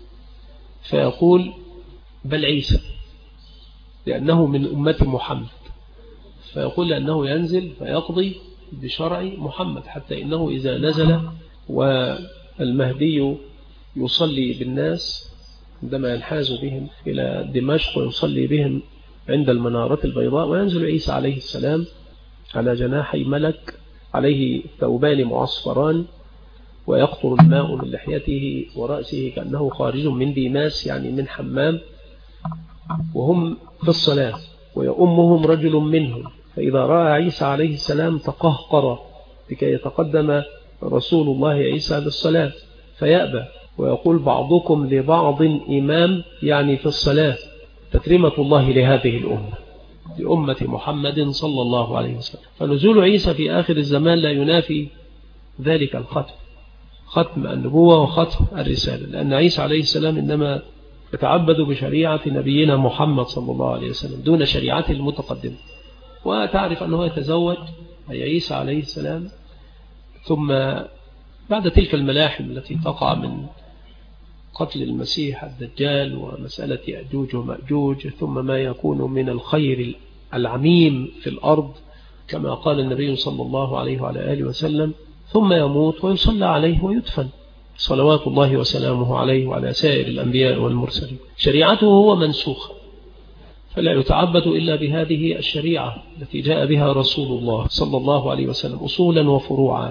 فيقول بل عيسى لأنه من أمة محمد، فيقول لأنه ينزل فيقضي بشرع محمد، حتى إنه إذا نزل والمهدي يصلي بالناس عندما ينحاز بهم إلى دمشق ويصلي بهم عند المنارة البيضاء، وينزل عيسى عليه السلام على جناحي ملك عليه ثوبان معصفران ويقطر الماء من لحيته ورأسه كأنه خارج من ديماس، يعني من حمام، وهم في الصلاة ويؤمهم رجل منهم، فإذا رأى عيسى عليه السلام تقهقر لكي يتقدم رسول الله عيسى للصلاة فيأبى، ويقول بعضكم لبعض إمام، يعني في الصلاة، تكريمة الله لهذه الأمة، لأمة محمد صلى الله عليه وسلم. فنزول عيسى في آخر الزمان لا ينافي ذلك الختم، ختم النبوة وختم الرسالة، لأن عيسى عليه السلام إنما يتعبد بشريعة نبينا محمد صلى الله عليه وسلم دون شريعته المتقدمة. وتعرف أنه يتزوج أي عيسى عليه السلام، ثم بعد تلك الملاحم التي تقع من قتل المسيح الدجال ومسألة يأجوج ومأجوج، ثم ما يكون من الخير العميم في الأرض كما قال النبي صلى الله عليه وعلى آله وسلم، ثم يموت ويصلى عليه ويدفن صلوات الله وسلامه عليه وعلى سائر الأنبياء والمرسلين. شريعته هو منسوخ، فلا يتعبد إلا بهذه الشريعة التي جاء بها رسول الله صلى الله عليه وسلم أصولا وفروعا.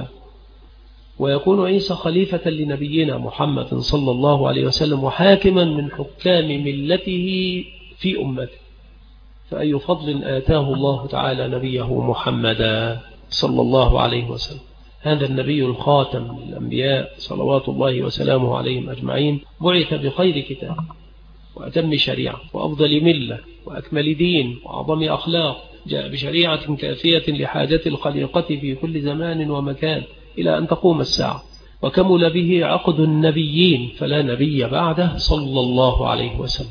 ويكون عيسى خليفة لنبينا محمد صلى الله عليه وسلم وحاكما من حكام ملته في أمته، فأي فضل آتاه الله تعالى نبيه محمدا صلى الله عليه وسلم. هذا النبي الخاتم للأنبياء صلوات الله وسلامه عليهم أجمعين، بعث بخير كتاب وأتم شريعة وأفضل ملة وأكمل دين وأعظم أخلاق، جاء بشريعة كافية لحاجة الخليقة في كل زمان ومكان إلى أن تقوم الساعة، وكمل به عقد النبيين فلا نبي بعده صلى الله عليه وسلم.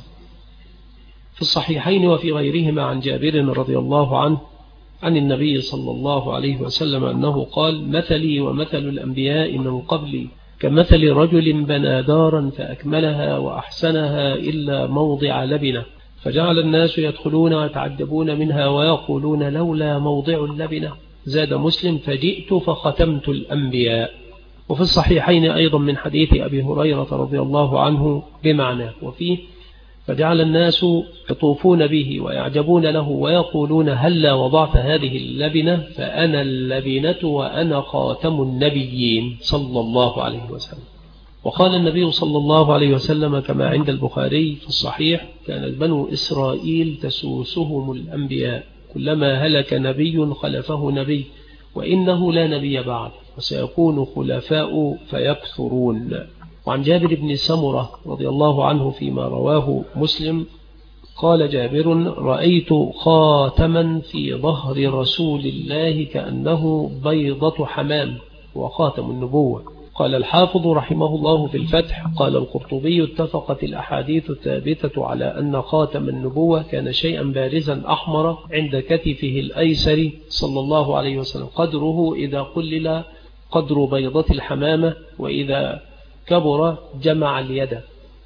في الصحيحين وفي غيرهما عن جابر رضي الله عنه عن النبي صلى الله عليه وسلم أنه قال: مثلي ومثل الأنبياء من قبلي كمثل رجل بنى دارا فأكملها وأحسنها إلا موضع لبنة، فجعل الناس يدخلون ويتعجبون منها ويقولون لولا موضع اللبنة. زاد مسلم: فجئت فختمت الأنبياء. وفي الصحيحين أيضا من حديث أبي هريرة رضي الله عنه بمعنى، وفيه: فجعل الناس يطوفون به ويعجبون له ويقولون هلا وضعت هذه اللبنة، فأنا اللبنة وأنا خاتم النبيين صلى الله عليه وسلم. وقال النبي صلى الله عليه وسلم كما عند البخاري في الصحيح: كانت بنو إسرائيل تسوسهم الأنبياء، كلما هلك نبي خلفه نبي، وإنه لا نبي بعد، وسيكون خلفاء فيكثرون. وعن جابر بن سمرة رضي الله عنه فيما رواه مسلم قال جابر: رأيت خاتما في ظهر رسول الله كأنه بيضة حمام، وخاتم النبوة. قال الحافظ رحمه الله في الفتح: قال القرطبي: اتفقت الأحاديث الثابتة على أن خاتم النبوة كان شيئا بارزا أحمر عند كتفه الأيسر صلى الله عليه وسلم، قدره إذا قلل قدر بيضة الحمامة، وإذا كبر جمع اليد،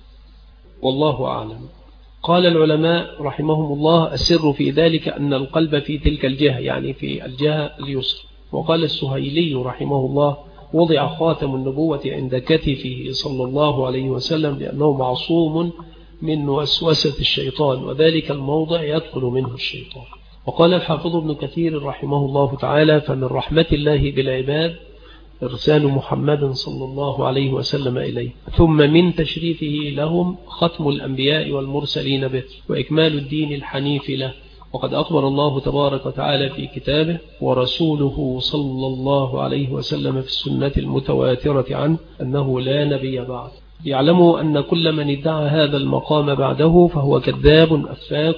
والله أعلم. قال العلماء رحمهم الله: السر في ذلك أن القلب في تلك الجهة، يعني في الجهة اليسرى. وقال السهيلي رحمه الله: وضع خاتم النبوة عند كتفه صلى الله عليه وسلم لأنه معصوم من وسوسة الشيطان، وذلك الموضع يدخل منه الشيطان. وقال الحافظ ابن كثير رحمه الله تعالى: فمن رحمة الله بالعباد إرسال محمد صلى الله عليه وسلم إليه، ثم من تشريفه لهم ختم الأنبياء والمرسلين به وإكمال الدين الحنيف له. وقد أخبر الله تبارك وتعالى في كتابه: ورسوله صلى الله عليه وسلم في السنة المتواترة عنه أنه لا نبي بعد. يعلموا أن كل من ادعى هذا المقام بعده فهو كذاب أفاك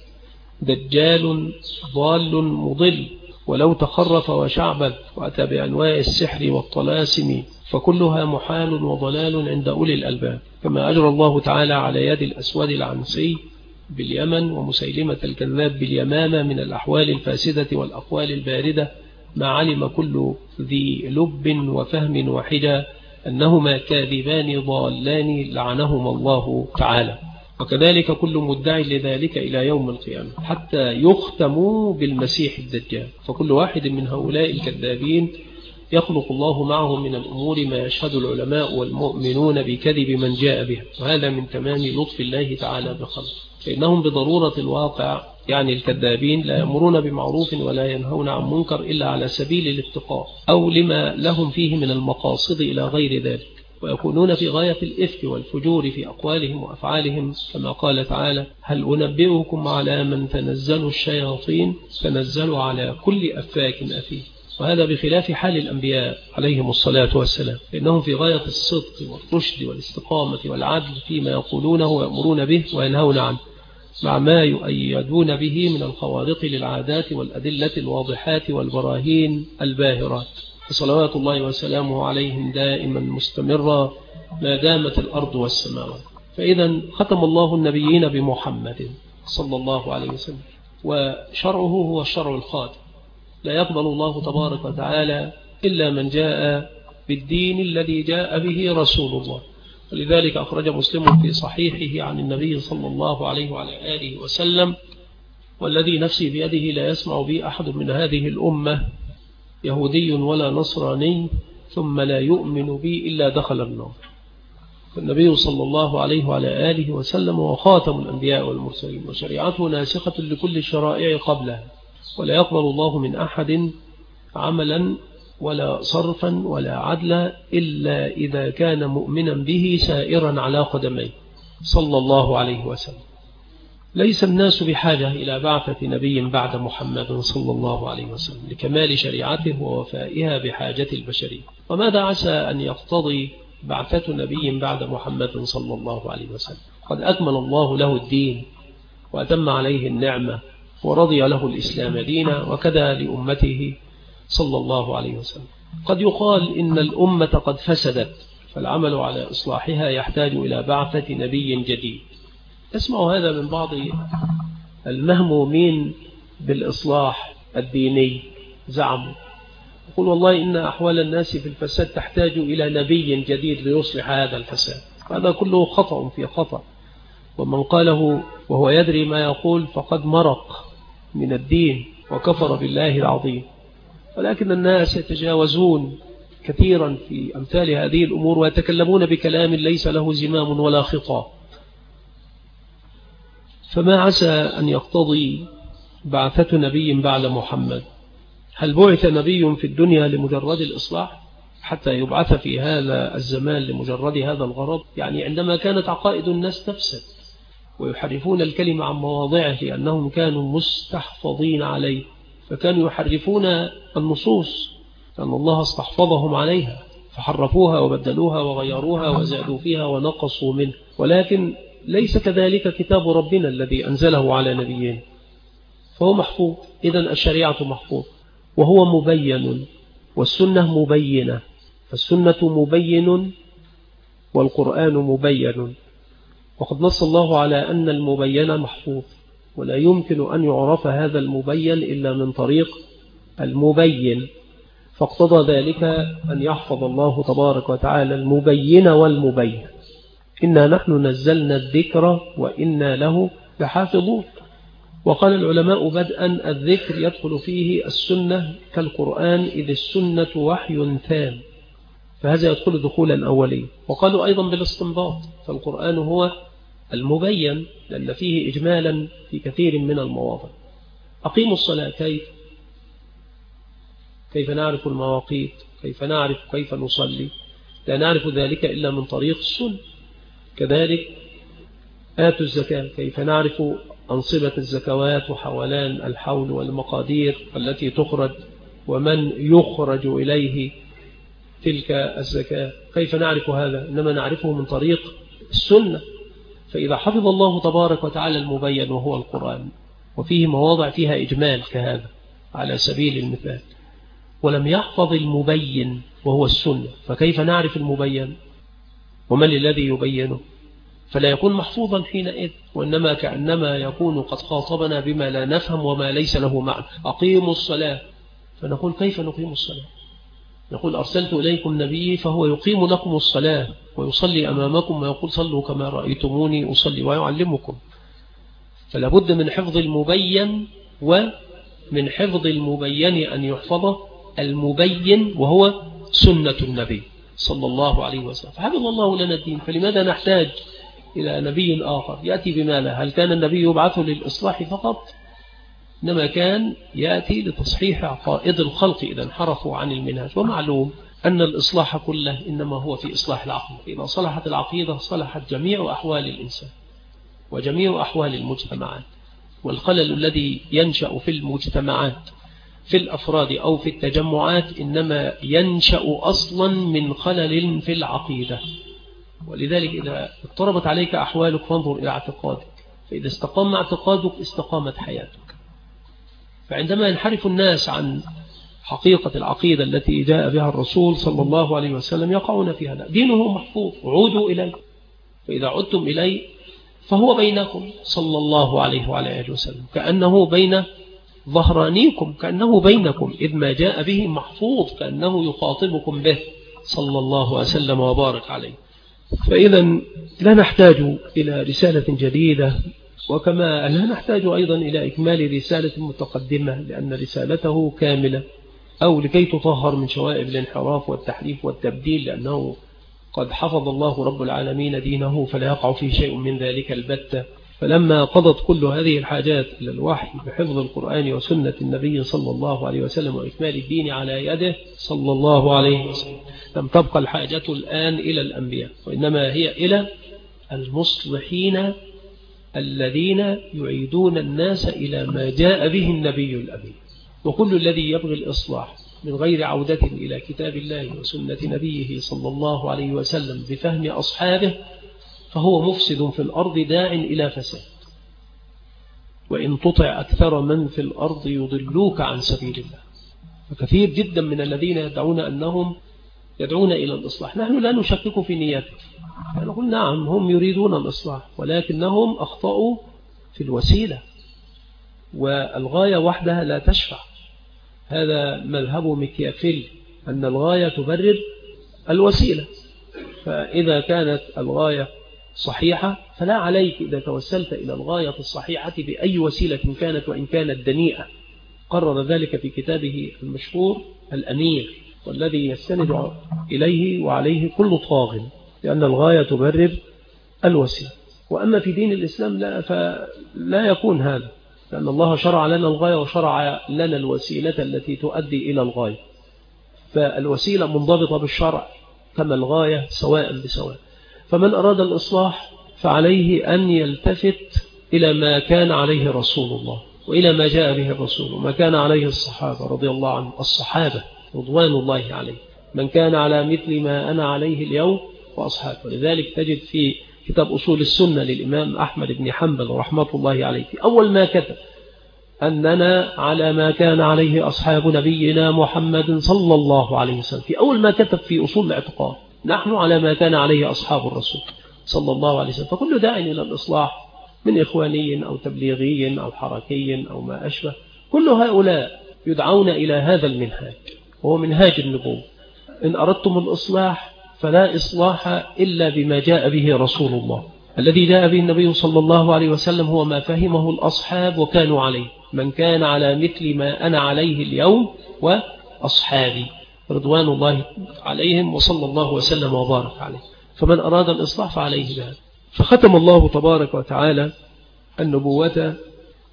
دجال ضال مضل، ولو تخرف وشعبذ وأتى بأنواع السحر والطلاسم فكلها محال وضلال عند أولي الألباب، كما أجرى الله تعالى على يد الأسود العنسي باليمن ومسيلمة الكذاب باليمامة من الأحوال الفاسدة والأقوال الباردة، ما علم كل ذي لب وفهم وحجة أنهما كاذبان ضالان لعنهما الله تعالى. وكذلك كل مدعي لذلك إلى يوم القيامة حتى يختموا بالمسيح الدجال، فكل واحد من هؤلاء الكذابين يخلق الله معهم من الأمور ما يشهد العلماء والمؤمنون بكذب من جاء به، وهذا من تمام لطف الله تعالى بخلقه، فإنهم بضرورة الواقع يعني الكذابين لا يأمرون بمعروف ولا ينهون عن منكر إلا على سبيل الاتقاء أو لما لهم فيه من المقاصد إلى غير ذلك، ويكونون في غاية الإفك والفجور في أقوالهم وأفعالهم، كما قال تعالى: هل أنبئكم على من تنزل الشياطين؟ تنزل على كل أفاك أثيم. وهذا بخلاف حال الأنبياء عليهم الصلاة والسلام، إنهم في غاية الصدق والرشد والاستقامة والعدل فيما يقولونه ويأمرون به وينهون عنه، مع ما يؤيدون به من الخوارق للعادات والأدلة الواضحات والبراهين الباهرات، صلوات الله وسلامه عليهم دائما مستمرا ما دامت الأرض والسماوات. فإذا ختم الله النبيين بمحمد صلى الله عليه وسلم، وشرعه هو الشرع الخاتم، لا يقبل الله تبارك وتعالى إلا من جاء بالدين الذي جاء به رسول الله. ولذلك أخرج مسلم في صحيحه عن النبي صلى الله عليه وعلى آله وسلم: والذي نفسي بيده لا يسمع بي أحد من هذه الأمة يهودي ولا نصراني ثم لا يؤمن بي إلا دخل النار. فالنبي صلى الله عليه وعلى آله وسلم وخاتم الأنبياء والمرسلين، وشريعته ناسخة لكل الشرائع قبلها، ولا يقبل الله من أحد عملا ولا صرفا ولا عدلا إلا إذا كان مؤمنا به سائرا على قدميه صلى الله عليه وسلم. ليس الناس بحاجة إلى بعثة نبي بعد محمد صلى الله عليه وسلم لكمال شريعته ووفائها بحاجة البشرية. وماذا عسى أن يقتضي بعثة نبي بعد محمد صلى الله عليه وسلم؟ قد أكمل الله له الدين وأتم عليه النعمة ورضي له الإسلام دينا، وكذا لأمته صلى الله عليه وسلم. قد يقال إن الأمة قد فسدت، فالعمل على إصلاحها يحتاج إلى بعثة نبي جديد. اسمعوا هذا من بعض المهمومين بالإصلاح الديني، زعموا يقول: والله إن أحوال الناس في الفساد تحتاج إلى نبي جديد ليصلح هذا الفساد. هذا كله خطأ في خطأ، ومن قاله وهو يدري ما يقول فقد مرق من الدين وكفر بالله العظيم. ولكن الناس يتجاوزون كثيرا في أمثال هذه الأمور ويتكلمون بكلام ليس له زمام ولا خطاب. فما عسى أن يقتضي بعثة نبي بعد محمد؟ هل بعث نبي في الدنيا لمجرد الإصلاح حتى يبعث في هذا الزمان لمجرد هذا الغرض؟ يعني عندما كانت عقائد الناس تفسد ويحرفون الكلمة عن مواضعه لأنهم كانوا مستحفظين عليه، فكانوا يحرفون النصوص لأن الله استحفظهم عليها فحرفوها وبدلوها وغيروها وزادوا فيها ونقصوا منه. ولكن ليس كذلك كتاب ربنا الذي أنزله على نبيين، فهو محفوظ. إذن الشريعة محفوظ وهو مبين، والسنة مبينة، فالسنة مبين والقرآن مبين. وقد نص الله على أن المبين محفوظ، ولا يمكن أن يعرف هذا المبين إلا من طريق المبين، فاقتضى ذلك أن يحفظ الله تبارك وتعالى المبين والمبين. إنا نحن نزلنا الذكر وإنا له لحافظون. وقال العلماء بدءا: الذكر يدخل فيه السنة كالقرآن، إذ السنة وحي ثان، فهذا يدخل دخولا أولي. وقالوا أيضا بالاستنباط، فالقرآن هو المبين لأن فيه إجمالا في كثير من المواضع. أقيموا الصلاة كيف نعرف المواقيت؟ كيف نعرف كيف نصلي؟ لا نعرف ذلك إلا من طريق السنة. كذلك آتوا الزكاة، كيف نعرف أنصبة الزكوات وحولان الحول والمقادير التي تخرج ومن يخرج إليه تلك الزكاة؟ كيف نعرف هذا؟ إنما نعرفه من طريق السنة. فإذا حفظ الله تبارك وتعالى المبين وهو القرآن، وفيه مواضع فيها إجمال كهذا على سبيل المثال، ولم يحفظ المبين وهو السنة، فكيف نعرف المبين؟ ومن الذي يبينه؟ فلا يكون محفوظا حينئذ، وإنما كأنما يكون قد خاطبنا بما لا نفهم وما ليس له معنى. أقيموا الصلاة، فنقول كيف نقيم الصلاة؟ نقول أرسلت إليكم نبي فهو يقيم لكم الصلاة ويصلي أمامكم ويقول صلوا كما رأيتموني أصلي ويعلمكم. فلا بد من حفظ المبين، ومن حفظ المبين أن يحفظ المبين وهو سنة النبي صلى الله عليه وسلم. فحفظ الله لنا الدين، فلماذا نحتاج إلى نبي آخر يأتي بما له؟ هل كان النبي يبعث للإصلاح فقط؟ إنما كان يأتي لتصحيح عقائد الخلق إذا انحرفوا عن المنهج. ومعلوم أن الإصلاح كله إنما هو في إصلاح العقيدة. إذا صلحت العقيدة صلحت جميع أحوال الإنسان وجميع أحوال المجتمعات. والخلل الذي ينشأ في المجتمعات في الأفراد أو في التجمعات إنما ينشأ أصلا من خلل في العقيدة. ولذلك إذا اضطربت عليك أحوالك فانظر إلى اعتقادك، فإذا استقام اعتقادك استقامت حياتك. فعندما ينحرف الناس عن حقيقة العقيدة التي جاء بها الرسول صلى الله عليه وسلم يقعون فيها. لا، دينه محفوظ، عودوا إليه، فإذا عدتم إليه فهو بينكم صلى الله عليه وعلى آله وسلم، كأنه بين ظهرانيكم، كأنه بينكم، إذ ما جاء به محفوظ، كأنه يخاطبكم به صلى الله وسلم وبارك عليه. فإذا لا نحتاج إلى رسالة جديدة، وكما لا نحتاج أيضا إلى إكمال رسالة متقدمة، لأن رسالته كاملة، أو لكي تطهر من شوائب الانحراف والتحريف والتبديل، لأنه قد حفظ الله رب العالمين دينه فلا يقع فيه شيء من ذلك البتة. فلما قضت كل هذه الحاجات إلى الوحي بحفظ القرآن وسنة النبي صلى الله عليه وسلم وإكمال الدين على يده صلى الله عليه وسلم، لم تبقى الحاجة الآن إلى الأنبياء، وإنما هي إلى المصلحين الذين يعيدون الناس إلى ما جاء به النبي الأمين. وكل الذي يبغي الإصلاح من غير عودة إلى كتاب الله وسنة نبيه صلى الله عليه وسلم بفهم أصحابه فهو مفسد في الأرض داع إلى فساد. وإن تطع أكثر من في الأرض يضلوك عن سبيل الله. وكثير جدا من الذين يدعون أنهم يدعون إلى الإصلاح نحن لا نشكك في نياتهم، نقول نعم هم يريدون الإصلاح، ولكنهم أخطأوا في الوسيلة، والغاية وحدها لا تشفع. هذا مذهب ميكيافيلي، أن الغاية تبرر الوسيلة. فإذا كانت الغاية صحيحة فلا عليك إذا توسلت إلى الغاية الصحيحة بأي وسيلة كانت وإن كانت دنيئة. قرر ذلك في كتابه المشهور الأمير، والذي يستند إليه وعليه كل طاغ، لأن الغاية تبرر الوسيلة. وأما في دين الإسلام لا، فلا يكون هذا، لأن الله شرع لنا الغاية وشرع لنا الوسيلة التي تؤدي إلى الغاية. فالوسيلة منضبطة بالشرع كما الغاية سواء بسواء. فمن أراد الإصلاح فعليه أن يلتفت إلى ما كان عليه رسول الله وإلى ما جاء به الرسول وما كان عليه الصحابة رضي الله عنهم، الصحابة رضوان الله عليه، من كان على مثل ما أنا عليه اليوم وأصحابه. ولذلك تجد في كتاب أصول السنة للإمام أحمد بن حنبل رحمة الله عليه في أول ما كتب أننا على ما كان عليه أصحاب نبينا محمد صلى الله عليه وسلم. في أول ما كتب في أصول الاعتقاد نحن على ما كان عليه أصحاب الرسول صلى الله عليه وسلم. فكل داع إلى الإصلاح من إخواني أو تبليغي أو حركي أو ما أشبه، كل هؤلاء يدعون إلى هذا المنهاج، وهو منهاج النبوة. إن أردتم الإصلاح فلا إصلاح إلا بما جاء به رسول الله. الذي جاء به النبي صلى الله عليه وسلم هو ما فهمه الأصحاب وكانوا عليه، من كان على مثل ما أنا عليه اليوم وأصحابي رضوان الله عليهم وصلى الله وسلم وبارك عليه. فمن أراد الإصلاح فعليه بهذا. فختم الله تبارك وتعالى النبوة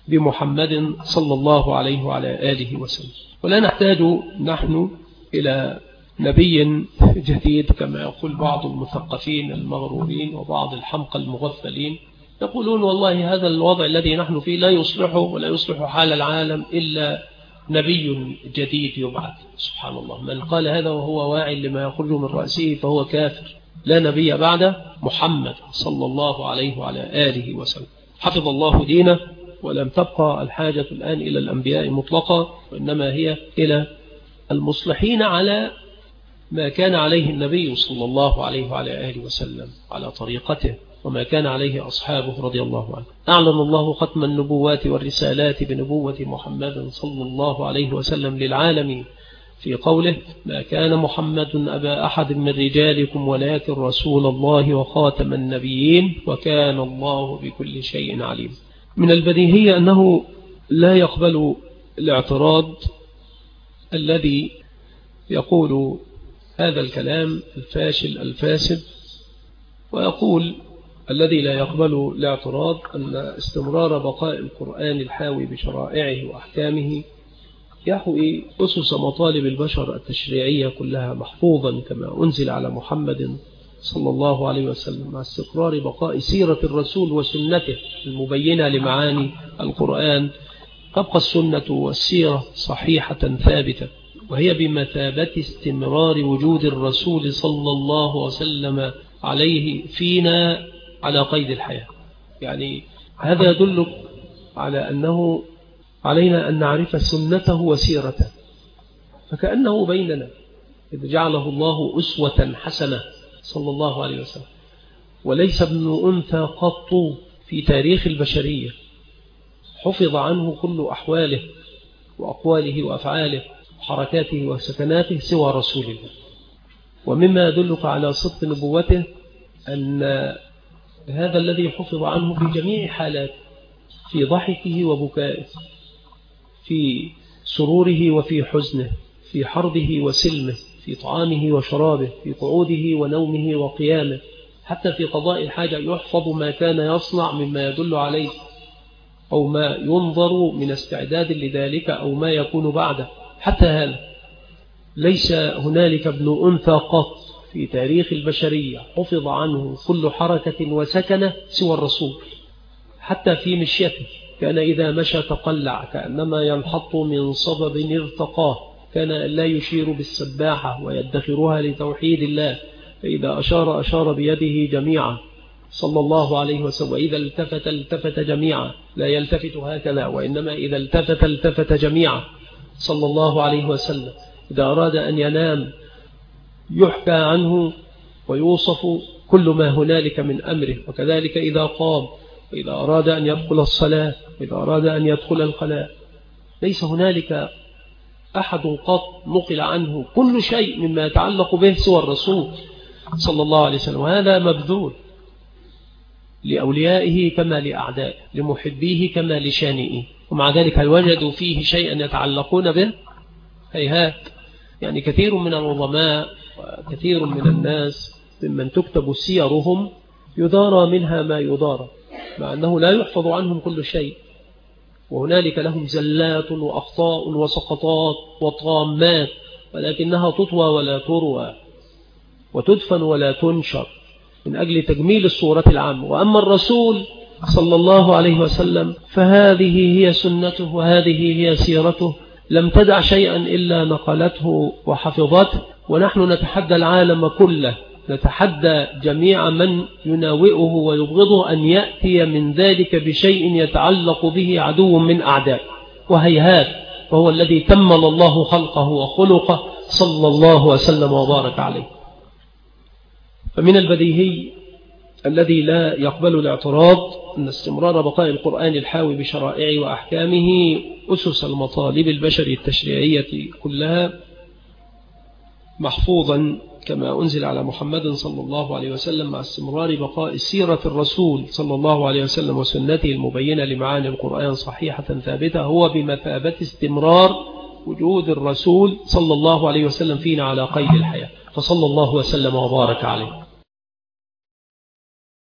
بمحمد صلى الله عليه وعلى آله وسلم. ولا نحتاج نحن إلى نبي جديد كما يقول بعض المثقفين المغرورين وبعض الحمقى المغفلين، يقولون والله هذا الوضع الذي نحن فيه لا يصلحه ولا يصلح حال العالم إلا نبي جديد يبعث. سبحان الله، من قال هذا وهو واعي لما يخرج من رأسه فهو كافر. لا نبي بعد محمد صلى الله عليه وعلى آله وسلم. حفظ الله دينه، ولم تبقى الحاجة الآن إلى الأنبياء مطلقة، وإنما هي إلى المصلحين على ما كان عليه النبي صلى الله عليه وعلى آله وسلم، على طريقته وما كان عليه أصحابه رضي الله عنه. أعلن الله ختم النبوات والرسالات بنبوة محمد صلى الله عليه وسلم للعالمين في قوله: ما كان محمد أبا أحد من رجالكم ولكن رسول الله وخاتم النبيين وكان الله بكل شيء عليم. من البديهي أنه لا يقبل الاعتراض الذي يقول هذا الكلام الفاشل الفاسد، ويقول الذي لا يقبل الاعتراض أن استمرار بقاء القرآن الحاوي بشرائعه وأحكامه يحوي أسس مطالب البشر التشريعية كلها محفوظا كما أنزل على محمد صلى الله عليه وسلم، مع استقرار بقاء سيرة الرسول وسنته المبينة لمعاني القرآن. تبقى السنة والسيرة صحيحة ثابتة، وهي بمثابة استمرار وجود الرسول صلى الله عليه وسلم عليه فينا على قيد الحياة. يعني هذا يدل على أنه علينا أن نعرف سنته وسيرته، فكأنه بيننا إذ جعله الله أسوة حسنة صلى الله عليه وسلم. وليس ابن أنثى قط في تاريخ البشرية حفظ عنه كل أحواله وأقواله وأفعاله وحركاته وسكناته سوى رسول الله. ومما يدلك على صدق نبوته أن هذا الذي حفظ عنه في جميع حالاته، في ضحكه وبكائه، في سروره وفي حزنه، في حربه وسلمه، في طعامه وشرابه، في قعوده ونومه وقيامه، حتى في قضاء الحاجة يحفظ ما كان يصنع مما يدل عليه أو ما ينظر من استعداد لذلك أو ما يكون بعده. حتى هذا ليس هنالك ابن أنثى قط في تاريخ البشرية حفظ عنه كل حركة وسكنة سوى الرسول. حتى في مشيته كان إذا مشى تقلع كأنما ينحط من صبب ارتقاه، كان لا يشير بالسباحة ويدخرها لتوحيد الله، فإذا أشار بيده جميعا صلى الله عليه وسلم، وإذا التفت جميعا، لا يلتفت هكذا وإنما إذا التفت جميعا صلى الله عليه وسلم. إذا أراد أن ينام يحكى عنه ويوصف كل ما هنالك من أمره، وكذلك إذا قام، وإذا أراد أن يدخل الصلاة، وإذا أراد أن يدخل الخلاء. ليس هنالك أحد قط نقل عنه كل شيء مما يتعلق به سوى الرسول صلى الله عليه وسلم. وهذا مبذول لأوليائه كما لأعدائه، لمحبيه كما لشانئه، ومع ذلك هل وجدوا فيه شيئا يتعلقون به؟ هيهات. يعني كثير من العظماء وكثير من الناس ممن تكتب سيرهم يدارى منها ما يدارى، مع أنه لا يحفظ عنهم كل شيء، وهنالك لهم زلات وأخطاء وسقطات وطامات، ولكنها تطوى ولا تروى وتدفن ولا تنشر من أجل تجميل الصورة العامة. وأما الرسول صلى الله عليه وسلم فهذه هي سنته وهذه هي سيرته، لم تدع شيئا إلا نقلته وحفظته. ونحن نتحدى العالم كله، نتحدى جميع من يناوئه ويبغضه أن يأتي من ذلك بشيء يتعلق به عدو من أعداء، وهيهات، فهو الذي تمل الله خلقه وخلقه صلى الله وسلم وبارك عليه. فمن البديهي الذي لا يقبل الاعتراض أن استمرار بقاء القرآن الحاوي بشرائعه وأحكامه أسس المطالب البشري التشريعية كلها محفوظا كما أنزل على محمد صلى الله عليه وسلم، مع استمرار بقاء سيرة الرسول صلى الله عليه وسلم وسنته المبينة لمعاني القرآن صحيحة ثابتة، هو بمثابة استمرار وجود الرسول صلى الله عليه وسلم فينا على قيد الحياة. فصلى الله وسلم وبارك عليه.